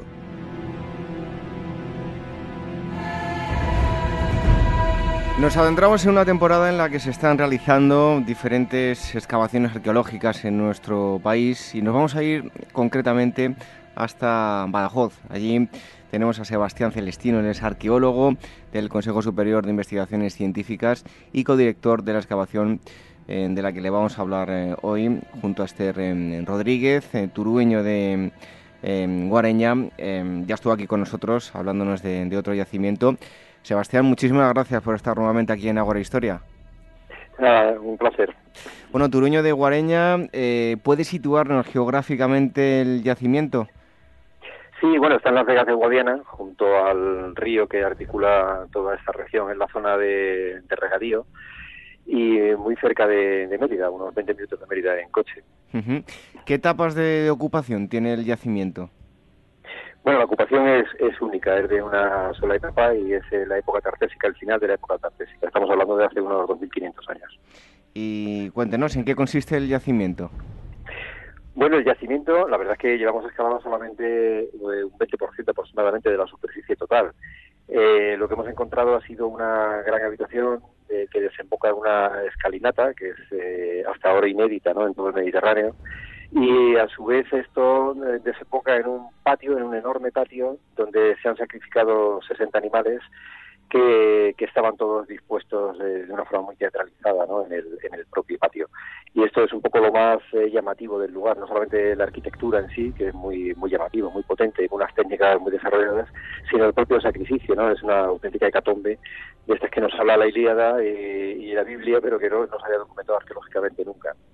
Nos adentramos en una temporada en la que se están realizando diferentes excavaciones arqueológicas en nuestro país y nos vamos a ir concretamente hasta Badajoz. Allí tenemos a Sebastián Celestino, él es arqueólogo del Consejo Superior de Investigaciones Científicas y codirector de la excavación eh, de la que le vamos a hablar eh, hoy, junto a Esther eh, Rodríguez, eh, turueño de eh, Guareña. Eh, ya estuvo aquí con nosotros hablándonos de, de otro yacimiento. Sebastián, muchísimas gracias por estar nuevamente aquí en Ágora Historia. Ah, un placer. Bueno, Turuño de Guareña, eh, ¿puede situarnos geográficamente el yacimiento? Sí, bueno, está en las Vegas de Guadiana, junto al río que articula toda esta región, en la zona de, de regadío, y muy cerca de, de Mérida, unos veinte minutos de Mérida en coche. Uh-huh. ¿Qué etapas de, de ocupación tiene el yacimiento? Bueno, la ocupación es, es única, es de una sola etapa y es la época tartésica, el final de la época tartésica. Estamos hablando de hace unos dos mil quinientos años. Y cuéntenos, ¿en qué consiste el yacimiento? Bueno, el yacimiento, la verdad es que llevamos excavado solamente un veinte por ciento aproximadamente de la superficie total. Eh, lo que hemos encontrado ha sido una gran habitación eh, que desemboca en una escalinata, que es eh, hasta ahora inédita, ¿no?, en todo el Mediterráneo. Y a su vez esto eh, desemboca en un patio, en un enorme patio, donde se han sacrificado sesenta animales que, que estaban todos dispuestos eh, de una forma muy teatralizada, ¿no?, en el, en el propio patio. Y esto es un poco lo más eh, llamativo del lugar, no solamente la arquitectura en sí, que es muy muy llamativo, muy potente, con unas técnicas muy desarrolladas, sino el propio sacrificio, ¿no? Es una auténtica hecatombe de estas que nos habla la Ilíada y, y la Biblia, pero que no, no se haya documentado arqueológicamente nunca.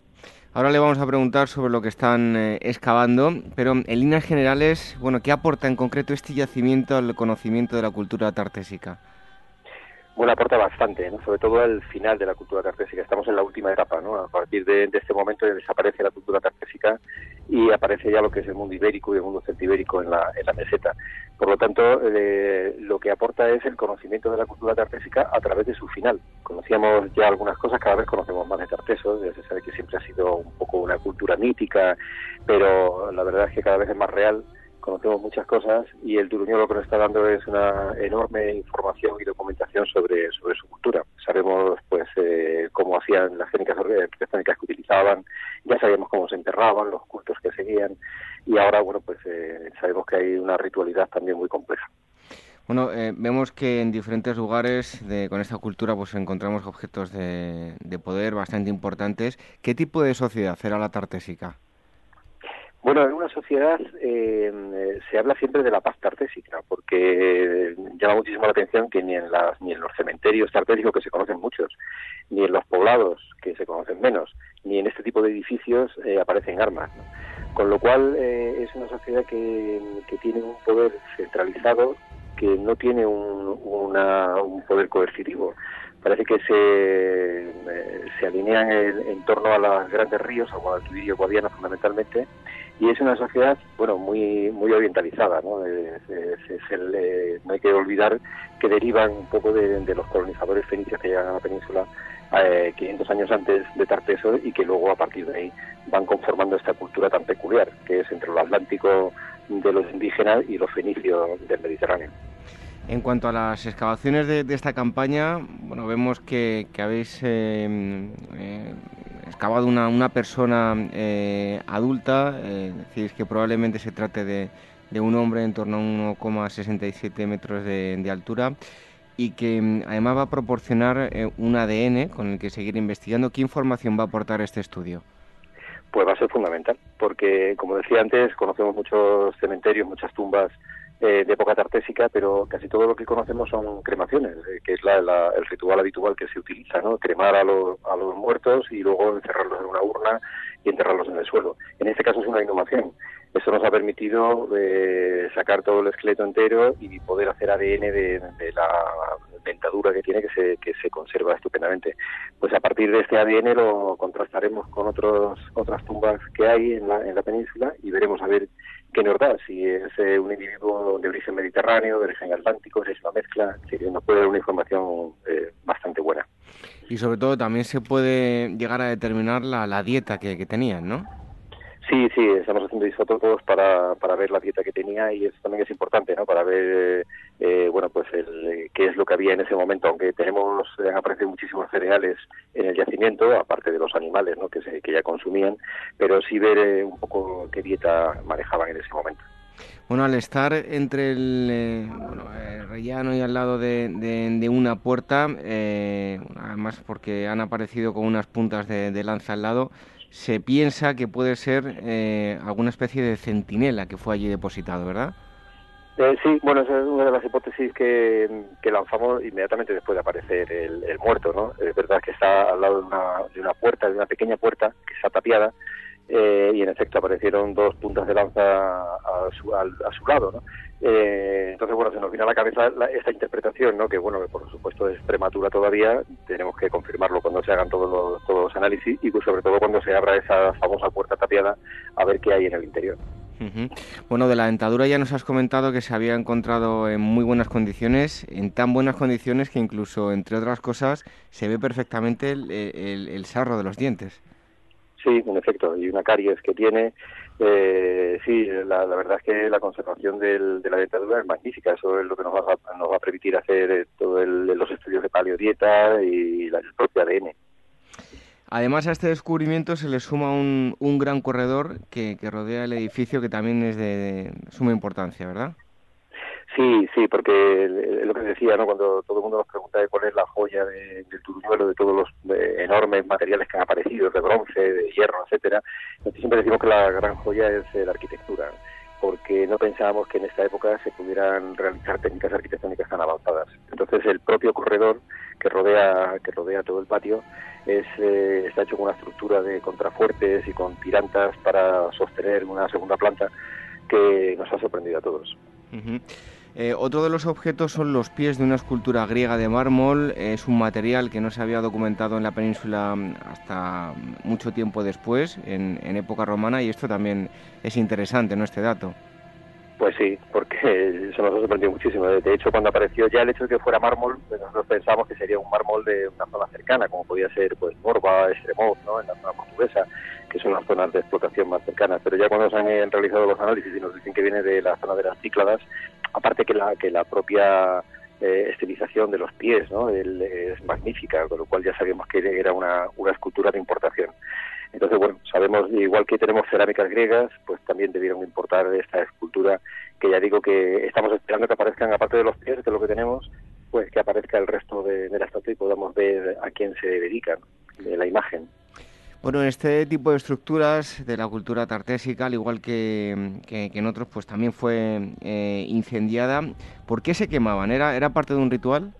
Ahora le vamos a preguntar sobre lo que están eh, excavando, pero en líneas generales, bueno, ¿qué aporta en concreto este yacimiento al conocimiento de la cultura tartésica? Bueno, aporta bastante, ¿no? Sobre todo al final de la cultura tartésica. Estamos en la última etapa, ¿no? A partir de, de este momento desaparece la cultura tartésica y aparece ya lo que es el mundo ibérico y el mundo celtibérico en la, en la meseta. Por lo tanto, eh, lo que aporta es el conocimiento de la cultura tartésica a través de su final. Conocíamos ya algunas cosas, cada vez conocemos más de Tartesos, ya se sabe que siempre ha sido un poco una cultura mítica, pero la verdad es que cada vez es más real. Conocemos muchas cosas y el Turuñol lo que nos está dando es una enorme información y documentación sobre sobre su cultura. Sabemos pues eh, cómo hacían las técnicas arquitectónicas que utilizaban, ya sabíamos cómo se enterraban, los cultos que seguían y ahora bueno pues eh, sabemos que hay una ritualidad también muy compleja. Bueno, eh, vemos que en diferentes lugares de, con esta cultura pues encontramos objetos de, de poder bastante importantes. ¿Qué tipo de sociedad era la tartésica? Bueno, en una sociedad eh, se habla siempre de la paz tartésica, porque llama muchísimo la atención que ni en, las, ni en los cementerios tartésicos, que se conocen muchos, ni en los poblados, que se conocen menos, ni en este tipo de edificios eh, aparecen armas, ¿no? Con lo cual eh, es una sociedad que, que tiene un poder centralizado, que no tiene un, una, un poder coercitivo. Parece que se, eh, se alinean en, en torno a los grandes ríos, a Guadalquivir y Guadiana fundamentalmente, y es una sociedad, bueno, muy muy orientalizada, ¿no? Es, es, es el, eh, no hay que olvidar que derivan un poco de, de los colonizadores fenicios que llegan a la península eh, quinientos años antes de Tarteso y que luego a partir de ahí van conformando esta cultura tan peculiar, que es entre lo atlántico de los indígenas y los fenicios del Mediterráneo. En cuanto a las excavaciones de, de esta campaña, bueno, vemos que, que habéis eh, eh, excavado una, una persona eh, adulta, eh, decís que probablemente se trate de, de un hombre en torno a uno coma sesenta y siete metros de, de altura y que además va a proporcionar eh, un A D N con el que seguir investigando. ¿Qué información va a aportar este estudio? Pues va a ser fundamental, porque como decía antes, conocemos muchos cementerios, muchas tumbas Eh, de época tartésica, pero casi todo lo que conocemos son cremaciones, eh, que es la, la, el ritual habitual que se utiliza, ¿no? Cremar a, lo, a los muertos y luego encerrarlos en una urna y enterrarlos en el suelo. En este caso es una inhumación. Eso nos ha permitido eh, sacar todo el esqueleto entero y poder hacer A D N de, de la dentadura que tiene, que se, que se conserva estupendamente. Pues a partir de este A D N lo contrastaremos con otros otras tumbas que hay en la, en la península y veremos a ver qué nos da, si es eh, un individuo de origen mediterráneo, de origen atlántico, si es una mezcla, si nos puede dar una información eh, bastante buena. Y sobre todo también se puede llegar a determinar la, la dieta que, que tenían, ¿no? Sí, sí, estamos haciendo isótopos para, para ver la dieta que tenía y eso también es importante, ¿no? Para ver, eh, bueno, pues el, qué es lo que había en ese momento, aunque tenemos, han aparecido muchísimos cereales en el yacimiento, aparte de los animales, ¿no? Que, se, que ya consumían, pero sí ver eh, un poco qué dieta manejaban en ese momento. Bueno, al estar entre el, eh, bueno, el rellano y al lado de, de, de una puerta, eh, además porque han aparecido con unas puntas de, de lanza al lado, se piensa que puede ser eh, alguna especie de centinela que fue allí depositado, ¿verdad? Eh, sí, bueno, esa es una de las hipótesis que, que lanzamos inmediatamente después de aparecer el, el muerto, ¿no? Es verdad que está al lado de una, de una puerta, de una pequeña puerta que está tapiada, eh, y en efecto aparecieron dos puntas de lanza a su, a, a su lado, ¿no? Eh, entonces, bueno, se nos viene a la cabeza la, esta interpretación, ¿no? Que, bueno, que por supuesto es prematura todavía, tenemos que confirmarlo cuando se hagan todos los, todos los análisis y pues, sobre todo cuando se abra esa famosa puerta tapiada a ver qué hay en el interior. Uh-huh. Bueno, de la dentadura ya nos has comentado que se había encontrado en muy buenas condiciones, en tan buenas condiciones que incluso, entre otras cosas, se ve perfectamente el, el, el sarro de los dientes. Sí, en efecto, y una caries que tiene. Eh, sí, la, la verdad es que la conservación del, de la dentadura es magnífica. Eso es lo que nos va a, nos va a permitir hacer eh, todos los estudios de paleodieta y la, el propio A D N. Además, a este descubrimiento se le suma un, un gran corredor que, que rodea el edificio, que también es de, de suma importancia, ¿verdad? Sí, sí, porque es lo que decía, ¿no? Cuando todo el mundo nos pregunta de cuál es la joya de, del Turuñuelo, de todos los de enormes materiales que han aparecido, de bronce, de hierro, etcétera, siempre decimos que la gran joya es la arquitectura. porque no pensábamos que en esta época se pudieran realizar técnicas arquitectónicas tan avanzadas. Entonces el propio corredor que rodea que rodea todo el patio es eh, está hecho con una estructura de contrafuertes y con tirantas para sostener una segunda planta que nos ha sorprendido a todos. Uh-huh. Eh, otro de los objetos son los pies de una escultura griega de mármol. Es un material que no se había documentado en la península hasta mucho tiempo después, en, en época romana, y esto también es interesante, ¿no?, este dato. Pues sí, porque eso nos ha sorprendido muchísimo. De hecho, cuando apareció ya el hecho de que fuera mármol, pues nosotros pensamos que sería un mármol de una zona cercana, como podía ser pues Morva, Estremoz, ¿no?, en la zona portuguesa, que son las zonas de explotación más cercanas. Pero ya cuando se han realizado los análisis y nos dicen que viene de la zona de las Cícladas, aparte que la que la propia eh, estilización de los pies, ¿no?, el, es magnífica, con lo cual ya sabíamos que era una, una escultura de importación. Entonces, bueno, sabemos, igual que tenemos cerámicas griegas, pues también debieron importar esta escultura, que ya digo que estamos esperando que aparezcan, aparte de los pies, que es lo que tenemos, pues que aparezca el resto de, de la estatua y podamos ver a quién se dedica, ¿no?, de la imagen. Bueno, este tipo de estructuras de la cultura tartésica, al igual que, que, que en otros, pues también fue eh, incendiada. ¿Por qué se quemaban? ¿Era, era parte de un ritual?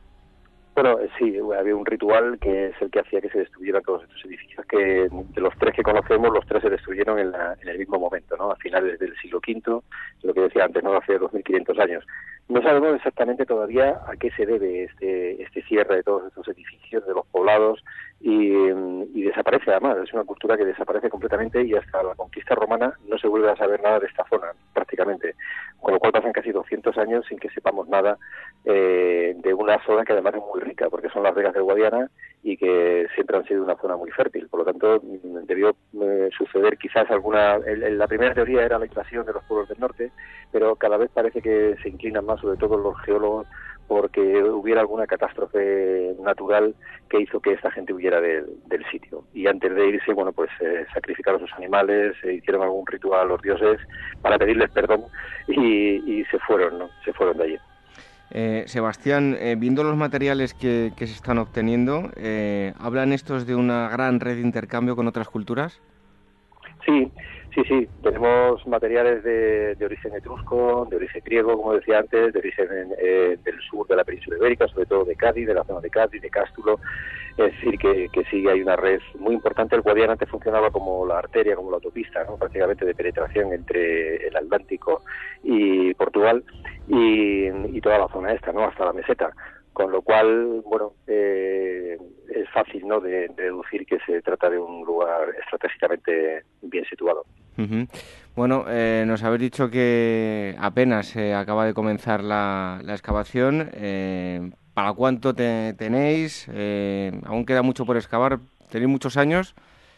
Bueno, sí, había un ritual que es el que hacía que se destruyeran todos estos edificios, que de los tres que conocemos, los tres se destruyeron en, la, en el mismo momento, ¿no?, a finales del siglo quinto, lo que decía antes, no hace dos mil quinientos años. No sabemos exactamente todavía a qué se debe este, este cierre de todos estos edificios, de los poblados, y, y desaparece además, es una cultura que desaparece completamente y hasta la conquista romana no se vuelve a saber nada de esta zona, prácticamente, con lo cual pasan casi doscientos años sin que sepamos nada eh, de una zona que además es muy rica, porque son las Vegas del Guadiana y que siempre han sido una zona muy fértil, por lo tanto debió eh, suceder quizás alguna, el, el, la primera teoría era la invasión de los pueblos del norte, pero cada vez parece que se inclinan más, sobre todo los geólogos, porque hubiera alguna catástrofe natural que hizo que esta gente huyera de, del sitio. Y antes de irse, bueno, pues eh, sacrificaron sus animales, eh, hicieron algún ritual a los dioses para pedirles perdón y, y se fueron, ¿no? Se fueron de allí. Eh, Sebastián, eh, viendo los materiales que, que se están obteniendo, eh, ¿hablan estos de una gran red de intercambio con otras culturas? Sí, sí, sí. Tenemos materiales de, de origen etrusco, de origen griego, como decía antes, de origen eh, del sur de la península ibérica, sobre todo de Cádiz, de la zona de Cádiz, de Cástulo. Es decir, que, que sí hay una red muy importante. El Guadiana antes funcionaba como la arteria, como la autopista, ¿no?, prácticamente de penetración entre el Atlántico y Portugal y, y toda la zona esta, ¿no?, hasta la meseta. Con lo cual, bueno, eh, es fácil, ¿no?, de, de deducir que se trata de un lugar estratégicamente bien situado. Uh-huh. Bueno, eh, nos habéis dicho que apenas eh, acaba de comenzar la, la excavación. Eh, ¿Para cuánto te, tenéis? Eh, ¿Aún queda mucho por excavar? ¿Tenéis muchos años?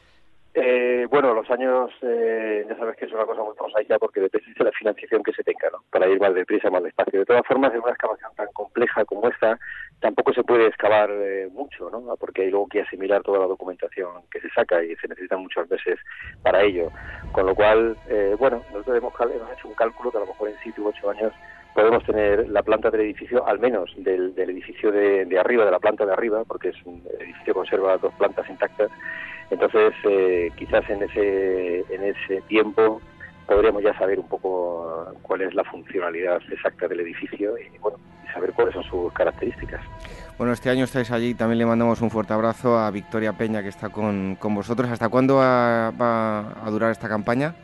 Eh, bueno, los años, eh, ya sabes que es una cosa muy prosaica porque depende de la financiación que se tenga, ¿no?, para ir más deprisa, más despacio. De todas formas, en una excavación tan compleja como esta, tampoco se puede excavar eh, mucho, ¿no?, porque hay luego que asimilar toda la documentación que se saca y se necesitan muchos meses para ello. Con lo cual, eh, bueno, nosotros hemos, hemos hecho un cálculo que a lo mejor en siete u ocho años podemos tener la planta del edificio, al menos del, del edificio de, de arriba, de la planta de arriba, porque es un edificio que conserva dos plantas intactas. Entonces, eh, quizás en ese en ese tiempo podremos ya saber un poco cuál es la funcionalidad exacta del edificio y, bueno, y saber cuáles son sus características. Bueno, este año estáis allí, también le mandamos un fuerte abrazo a Victoria Peña, que está con, con vosotros. ¿Hasta cuándo va, va a durar esta campaña?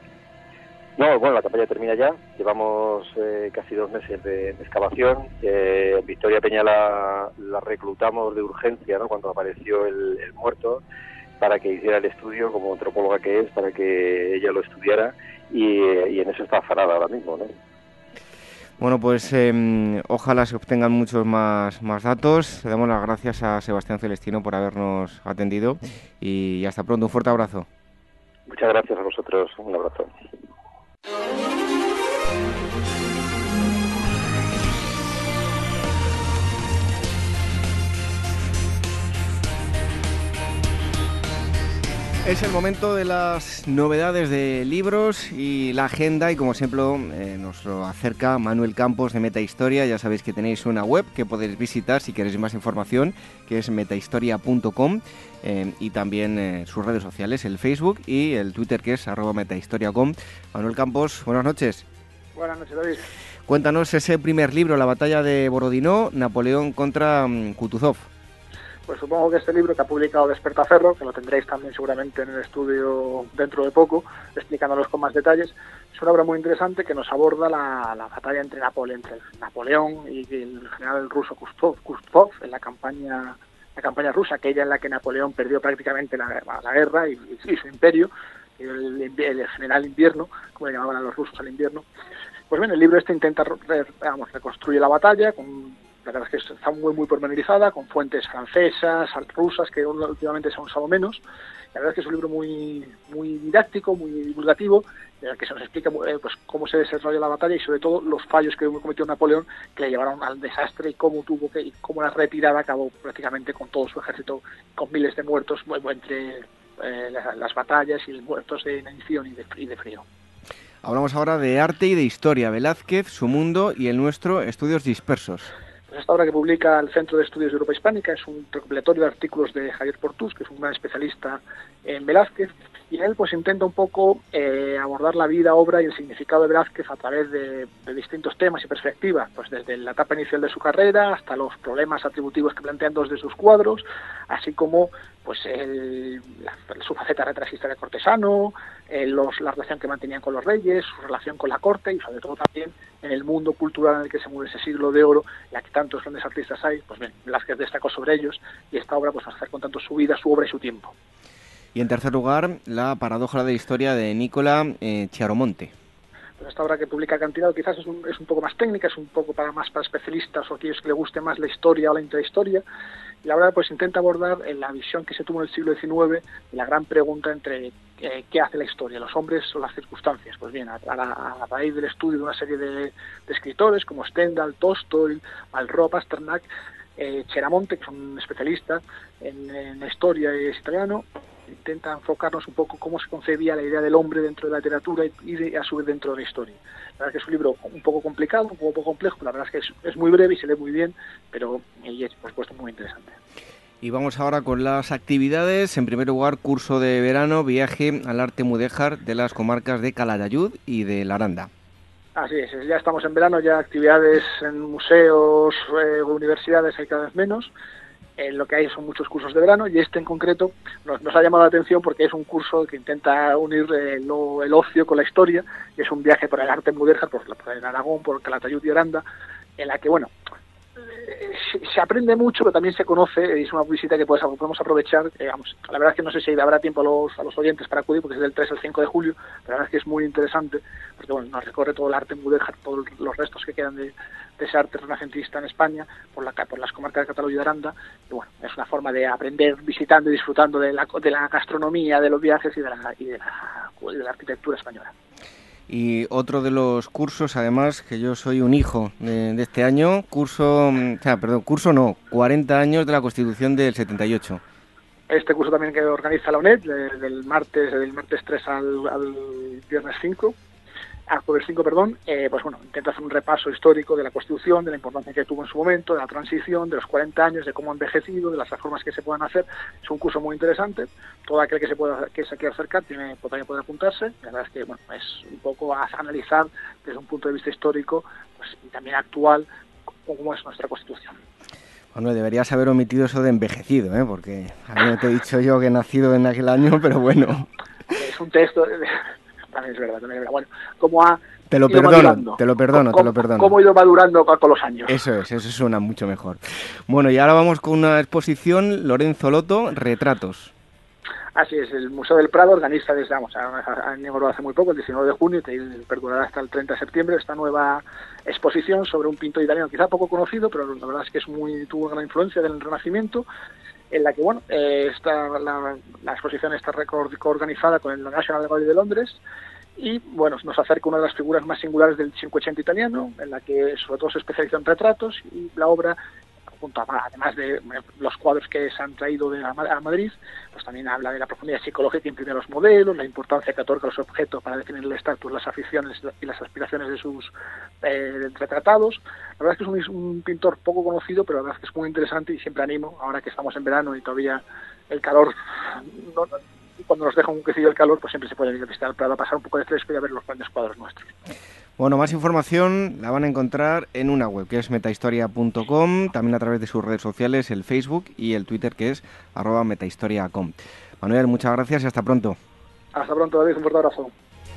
No, bueno, la campaña termina ya. Llevamos eh, casi dos meses de, de excavación. Eh, Victoria Peña la, la reclutamos de urgencia, ¿no?, cuando apareció el, el muerto, para que hiciera el estudio, como antropóloga que es, para que ella lo estudiara, y, y en eso está afanada ahora mismo, ¿no? Bueno, pues eh, ojalá se obtengan muchos más, más datos. Le damos las gracias a Sebastián Celestino por habernos atendido y hasta pronto. Un fuerte abrazo. Muchas gracias a vosotros. Un abrazo. Es el momento de las novedades de libros y la agenda, y como siempre eh, nos lo acerca Manuel Campos de Metahistoria. Ya sabéis que tenéis una web que podéis visitar si queréis más información, que es metahistoria punto com, eh, y también eh, sus redes sociales, el Facebook y el Twitter, que es arroba metahistoria punto com. Manuel Campos, buenas noches. Buenas noches, David. Cuéntanos ese primer libro, La batalla de Borodino, Napoleón contra um, Kutuzov. Pues supongo que este libro que ha publicado Despertaferro, que lo tendréis también seguramente en el estudio dentro de poco, explicándolos con más detalles, es una obra muy interesante que nos aborda la, la batalla entre, Napole, entre Napoleón y el general ruso Kutuzov, Kutuzov en la campaña la campaña rusa, aquella en la que Napoleón perdió prácticamente la, la guerra y, y su imperio, el, el general invierno, como le llamaban a los rusos al invierno. Pues bien, el libro este intenta, vamos, reconstruye la batalla con... La verdad es que está muy, muy pormenorizada, con fuentes francesas, rusas, que últimamente se han usado menos. La verdad es que es un libro muy muy didáctico, muy divulgativo, en el que se nos explica eh, pues, cómo se desarrolla la batalla y sobre todo los fallos que cometió Napoleón, que le llevaron al desastre y cómo tuvo que y cómo la retirada acabó prácticamente con todo su ejército, con miles de muertos entre eh, las, las batallas y muertos de inanición y de, y de frío. Hablamos ahora de arte y de historia. Velázquez, su mundo y el nuestro, estudios dispersos. Pues esta obra que publica el Centro de Estudios de Europa Hispánica es un recopilatorio de artículos de Javier Portús, que es un gran especialista en Velázquez, y en él pues intenta un poco eh, abordar la vida, obra y el significado de Velázquez a través de, de distintos temas y perspectivas, pues desde la etapa inicial de su carrera hasta los problemas atributivos que plantean dos de sus cuadros, así como pues el, la, su faceta retrasista de cortesano, eh, los, la relación que mantenían con los reyes, su relación con la corte y sobre todo también en el mundo cultural en el que se mueve ese siglo de oro, en la que tantos grandes artistas hay. Pues bien, Velázquez destacó sobre ellos y esta obra pues nos hace contando su vida, su obra y su tiempo. Y en tercer lugar, La paradoja de la historia de Nicola eh, Chiaromonte. Pues esta obra que publica Acantilado quizás es un, es un poco más técnica, es un poco para más para especialistas o aquellos que le guste más la historia o la intrahistoria. Y la verdad pues intenta abordar en la visión que se tuvo en el siglo diecinueve la gran pregunta entre eh, ¿qué hace la historia? ¿Los hombres o las circunstancias? Pues bien, a, a, a raíz del estudio de una serie de, de escritores como Stendhal, Tolstoy, Malraux, Pasternak, eh, Chiaromonte, que es un especialista en, en historia y es italiano, intenta enfocarnos un poco cómo se concebía la idea del hombre dentro de la literatura y, y de, a su vez dentro de la historia. La verdad es que es un libro un poco complicado, un poco complejo, pero la verdad es que es, es muy breve y se lee muy bien, pero y es por supuesto muy interesante. Y vamos ahora con las actividades. En primer lugar, curso de verano, viaje al arte mudéjar de las comarcas de Calatayud y de La Aranda. Así es, ya estamos en verano, ya actividades en museos, eh, universidades hay cada vez menos. Eh, lo que hay son muchos cursos de verano y este en concreto nos, nos ha llamado la atención porque es un curso que intenta unir eh, lo, el ocio con la historia, y es un viaje por el arte mudéjar, por, por el Aragón, por Calatayud y Aranda, en la que, bueno, eh, se, se aprende mucho, pero también se conoce, es una visita que podemos, podemos aprovechar. Eh, vamos, la verdad es que no sé si habrá tiempo a los, a los oyentes para acudir, porque es del tres al cinco de julio, pero la verdad es que es muy interesante, porque bueno, nos recorre todo el arte mudéjar, todos los restos que quedan de, de ese arte renacentista en España, por, la, por las comarcas de Cataluña y Aranda, y bueno, es una forma de aprender visitando y disfrutando de la, de la gastronomía, de los viajes y de la, y de la, de la arquitectura española. Y otro de los cursos, además, que yo soy un hijo de, de este año, curso, o sea, perdón, curso no, cuarenta años de la Constitución del setenta y ocho. Este curso también que organiza la UNED, del martes, del martes tres al, al viernes cinco, al jueves cinco, perdón, eh, pues bueno, intenta hacer un repaso histórico de la Constitución, de la importancia que tuvo en su momento, de la transición, de los cuarenta años, de cómo ha envejecido, de las reformas que se puedan hacer. Es un curso muy interesante. Todo aquel que se pueda que se quiera acercar tiene también puede apuntarse. La verdad es que bueno, es un poco a analizar desde un punto de vista histórico, pues, y también actual, cómo es nuestra Constitución. Bueno, deberías haber omitido eso de envejecido, ¿eh? Porque a mí no te he dicho yo que he nacido en aquel año, pero bueno. Es un texto... También es verdad, también es verdad. Bueno, como ha te lo perdono, madurando. te lo perdono, ¿Cómo, te lo perdono. Cómo ha ido madurando con los años. Eso es, eso suena mucho mejor. Bueno, y ahora vamos con una exposición, Lorenzo Loto, Retratos. Así es, el Museo del Prado organiza desde, vamos, han inaugurado hace muy poco, el diecinueve de junio, y perdurará hasta el treinta de septiembre, esta nueva exposición sobre un pintor italiano, quizá poco conocido, pero la verdad es que es muy tuvo gran influencia del Renacimiento, en la que, bueno, eh, está la, la exposición está organizada con el National Gallery de Londres, y, bueno, nos acerca una de las figuras más singulares del Cinquecento italiano, en la que sobre todo se especializa en retratos, y la obra junto a, además de los cuadros que se han traído de a Madrid, pues también habla de la profundidad psicológica que imprime los modelos, la importancia que otorga los objetos para definir el estatus, las aficiones y las aspiraciones de sus eh, retratados. La verdad es que es un, un pintor poco conocido, pero la verdad es que es muy interesante y siempre animo, ahora que estamos en verano y todavía el calor, no, no, cuando nos deja un quesillo el calor, pues siempre se puede ir a visitar el Prado, a pasar un poco de fresco y a ver los grandes cuadros nuestros. Bueno, más información la van a encontrar en una web que es metahistoria punto com, también a través de sus redes sociales, el Facebook y el Twitter que es arroba metahistoria punto com. Manuel, muchas gracias y hasta pronto. Hasta pronto, David, un fuerte abrazo.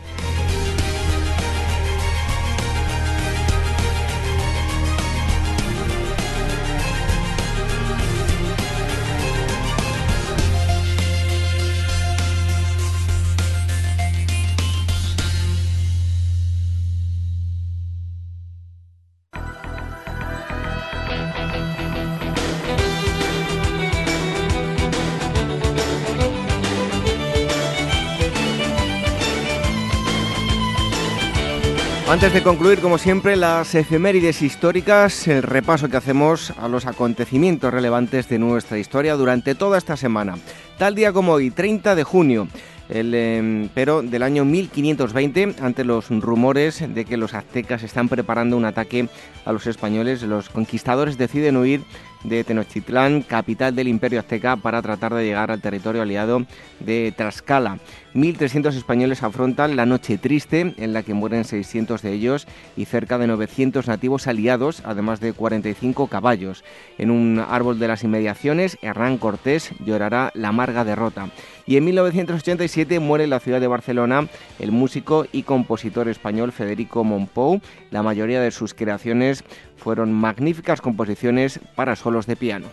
Antes de concluir, como siempre, las efemérides históricas, el repaso que hacemos a los acontecimientos relevantes de nuestra historia durante toda esta semana. Tal día como hoy, treinta de junio, el, eh, pero del año mil quinientos veinte, ante los rumores de que los aztecas están preparando un ataque a los españoles, los conquistadores deciden huir de Tenochtitlán, capital del Imperio Azteca, para tratar de llegar al territorio aliado de Tlaxcala. mil trescientos españoles afrontan la noche triste, en la que mueren seiscientos de ellos y cerca de novecientos nativos aliados, además de cuarenta y cinco caballos. En un árbol de las inmediaciones, Hernán Cortés llorará la amarga derrota. Y en mil novecientos ochenta y siete muere en la ciudad de Barcelona el músico y compositor español Federico Mompou. La mayoría de sus creaciones fueron magníficas composiciones para solos de piano.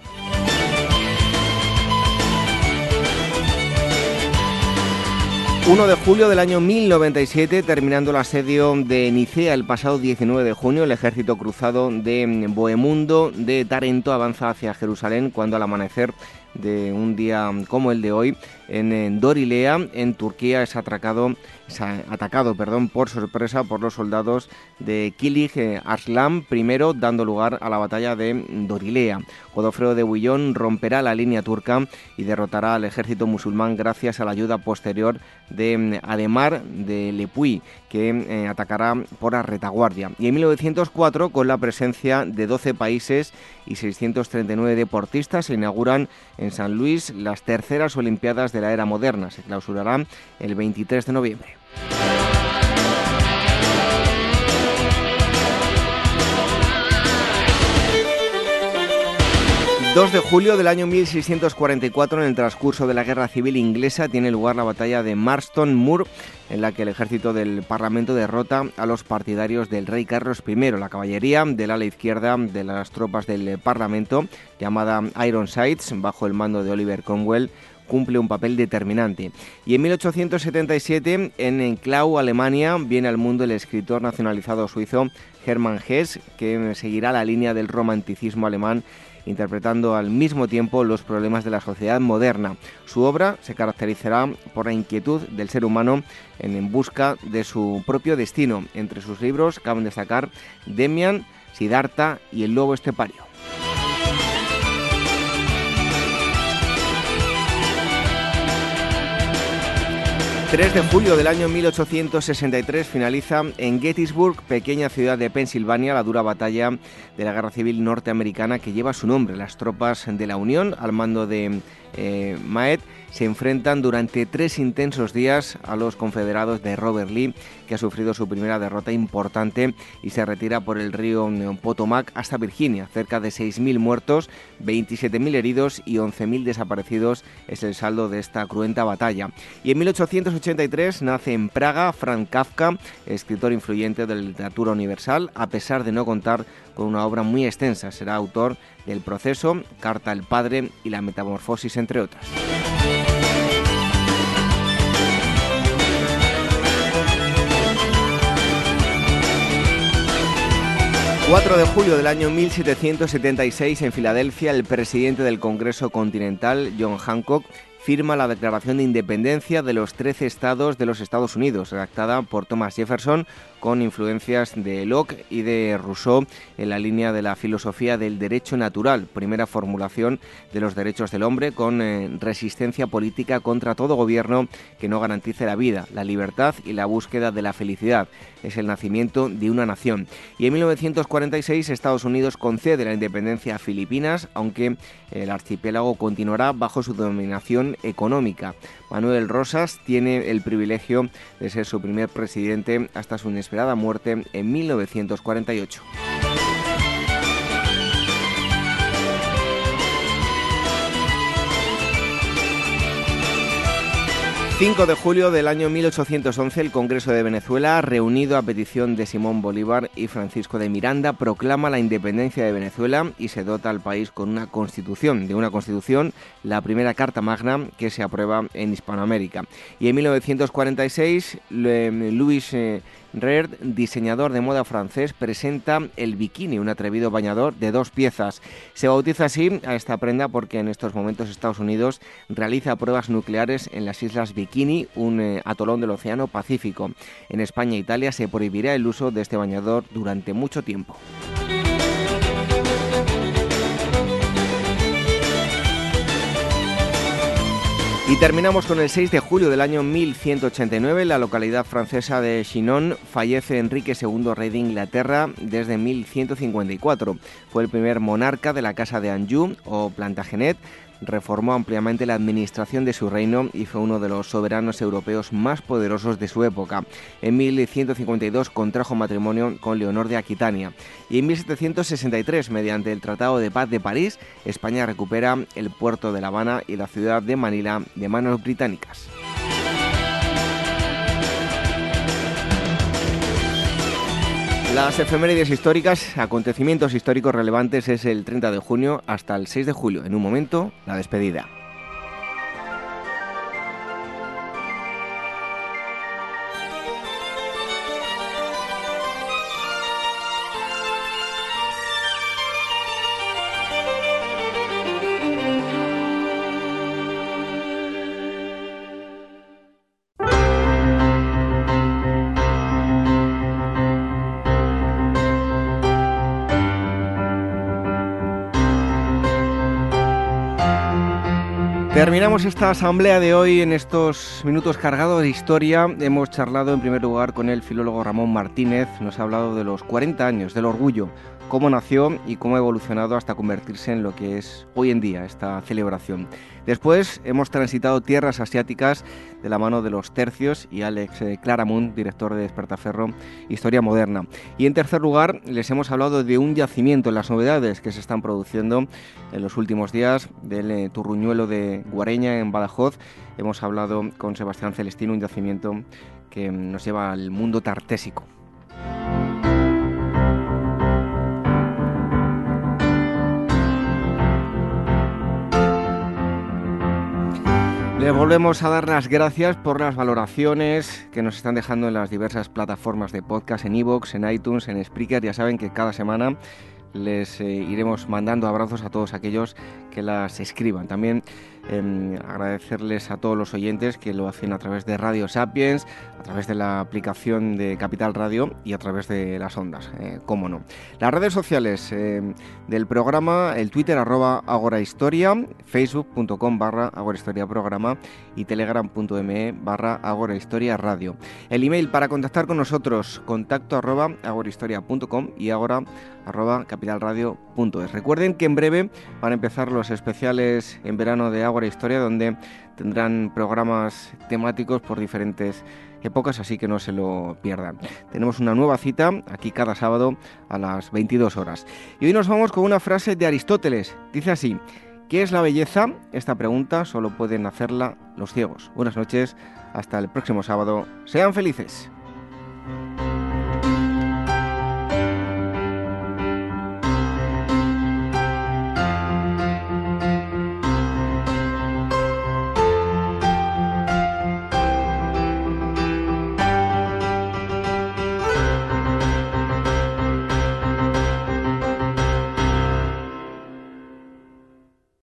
uno de julio del año mil noventa y siete, terminando el asedio de Nicea el pasado diecinueve de junio, el ejército cruzado de Bohemundo de Tarento avanza hacia Jerusalén cuando al amanecer de un día como el de hoy, en Dorilea, en Turquía, es atracado, es atacado perdón, por sorpresa por los soldados de Kilich Arslan primero, dando lugar a la batalla de Dorilea. Godofredo de Bouillon romperá la línea turca y derrotará al ejército musulmán gracias a la ayuda posterior de Ademar de Lepuy, que eh, atacará por la retaguardia. Y en mil novecientos cuatro, con la presencia de doce países y seiscientos treinta y nueve deportistas, se inauguran en San Luis las terceras Olimpiadas de la era moderna. Se clausurarán el veintitrés de noviembre. dos de julio del año mil seiscientos cuarenta y cuatro, en el transcurso de la Guerra Civil Inglesa, tiene lugar la batalla de Marston Moor, en la que el ejército del Parlamento derrota a los partidarios del rey Carlos primero. La caballería del ala izquierda de las tropas del Parlamento, llamada Ironsides, bajo el mando de Oliver Cromwell, cumple un papel determinante. Y en mil ochocientos setenta y siete, en Klau, Alemania, viene al mundo el escritor nacionalizado suizo Hermann Hesse, que seguirá la línea del romanticismo alemán, interpretando al mismo tiempo los problemas de la sociedad moderna. Su obra se caracterizará por la inquietud del ser humano en, en busca de su propio destino. Entre sus libros caben destacar Demian, Siddhartha y El lobo estepario. tres de julio del año mil ochocientos sesenta y tres finaliza en Gettysburg, pequeña ciudad de Pensilvania, la dura batalla de la Guerra Civil norteamericana que lleva su nombre. Las tropas de la Unión, al mando de eh, Meade, se enfrentan durante tres intensos días a los confederados de Robert Lee, que ha sufrido su primera derrota importante y se retira por el río Potomac hasta Virginia. Cerca de seis mil muertos, veintisiete mil heridos y once mil desaparecidos es el saldo de esta cruenta batalla. Y en mil ochocientos ochenta y tres nace en Praga Franz Kafka, escritor influyente de la literatura universal, a pesar de no contar con una obra muy extensa. Será autor del Proceso, Carta al Padre y La Metamorfosis, entre otras. cuatro de julio del año mil setecientos setenta y seis, en Filadelfia, el presidente del Congreso Continental, John Hancock, firma la Declaración de Independencia de los trece estados de los Estados Unidos, redactada por Thomas Jefferson, con influencias de Locke y de Rousseau en la línea de la filosofía del derecho natural, primera formulación de los derechos del hombre con eh, resistencia política contra todo gobierno que no garantice la vida, la libertad y la búsqueda de la felicidad. Es el nacimiento de una nación. Y en mil novecientos cuarenta y seis Estados Unidos concede la independencia a Filipinas, aunque el archipiélago continuará bajo su dominación económica. Manuel Rosas tiene el privilegio de ser su primer presidente hasta su inesperada muerte en mil novecientos cuarenta y ocho. cinco de julio del año mil ochocientos once, el Congreso de Venezuela, reunido a petición de Simón Bolívar y Francisco de Miranda, proclama la independencia de Venezuela y se dota al país con una constitución, de una constitución, la primera Carta Magna que se aprueba en Hispanoamérica. Y en mil novecientos cuarenta y seis, Louis Reard, diseñador de moda francés, presenta el bikini, un atrevido bañador de dos piezas. Se bautiza así a esta prenda porque en estos momentos Estados Unidos realiza pruebas nucleares en las Islas Bikini, un eh, atolón del Océano Pacífico. En España e Italia se prohibirá el uso de este bañador durante mucho tiempo. Y terminamos con el seis de julio del año mil ciento ochenta y nueve. En la localidad francesa de Chinon fallece Enrique segundo, rey de Inglaterra, desde mil ciento cincuenta y cuatro. Fue el primer monarca de la Casa de Anjou o Plantagenet. Reformó ampliamente la administración de su reino y fue uno de los soberanos europeos más poderosos de su época. En mil ciento cincuenta y dos contrajo matrimonio con Leonor de Aquitania. Y en mil setecientos sesenta y tres, mediante el Tratado de Paz de París, España recupera el puerto de La Habana y la ciudad de Manila de manos británicas. Las efemérides históricas, acontecimientos históricos relevantes, es el treinta de junio hasta el seis de julio. En un momento, la despedida. Terminamos esta asamblea de hoy en estos minutos cargados de historia. Hemos charlado en primer lugar con el filólogo Ramón Martínez. Nos ha hablado de los cuarenta años del orgullo, cómo nació y cómo ha evolucionado hasta convertirse en lo que es hoy en día esta celebración. Después hemos transitado tierras asiáticas de la mano de los tercios y Alex Claramunt, director de Despertaferro, Historia Moderna. Y en tercer lugar les hemos hablado de un yacimiento, en las novedades que se están produciendo en los últimos días, del Turruñuelo de Guareña en Badajoz. Hemos hablado con Sebastián Celestino, un yacimiento que nos lleva al mundo tartésico. Les volvemos a dar las gracias por las valoraciones que nos están dejando en las diversas plataformas de podcast, en iVoox, en iTunes, en Spreaker. Ya saben que cada semana les eh, iremos mandando abrazos a todos aquellos que las escriban. También eh, agradecerles a todos los oyentes que lo hacen a través de Radio Sapiens, a través de la aplicación de Capital Radio y a través de las ondas, eh, cómo no. Las redes sociales eh, del programa, el Twitter arroba agorahistoria, facebook.com barra agorahistoria programa y telegram.me barra agorahistoria radio. El email para contactar con nosotros, contacto arroba agorahistoria.com y agora arroba capitalradio.es. Recuerden que en breve van a empezar los especiales en verano de Ágora Historia, donde tendrán programas temáticos por diferentes épocas, así que no se lo pierdan. Tenemos una nueva cita aquí cada sábado a las veintidós horas. Y hoy nos vamos con una frase de Aristóteles. Dice así: ¿qué es la belleza? Esta pregunta solo pueden hacerla los ciegos. Buenas noches, hasta el próximo sábado. Sean felices.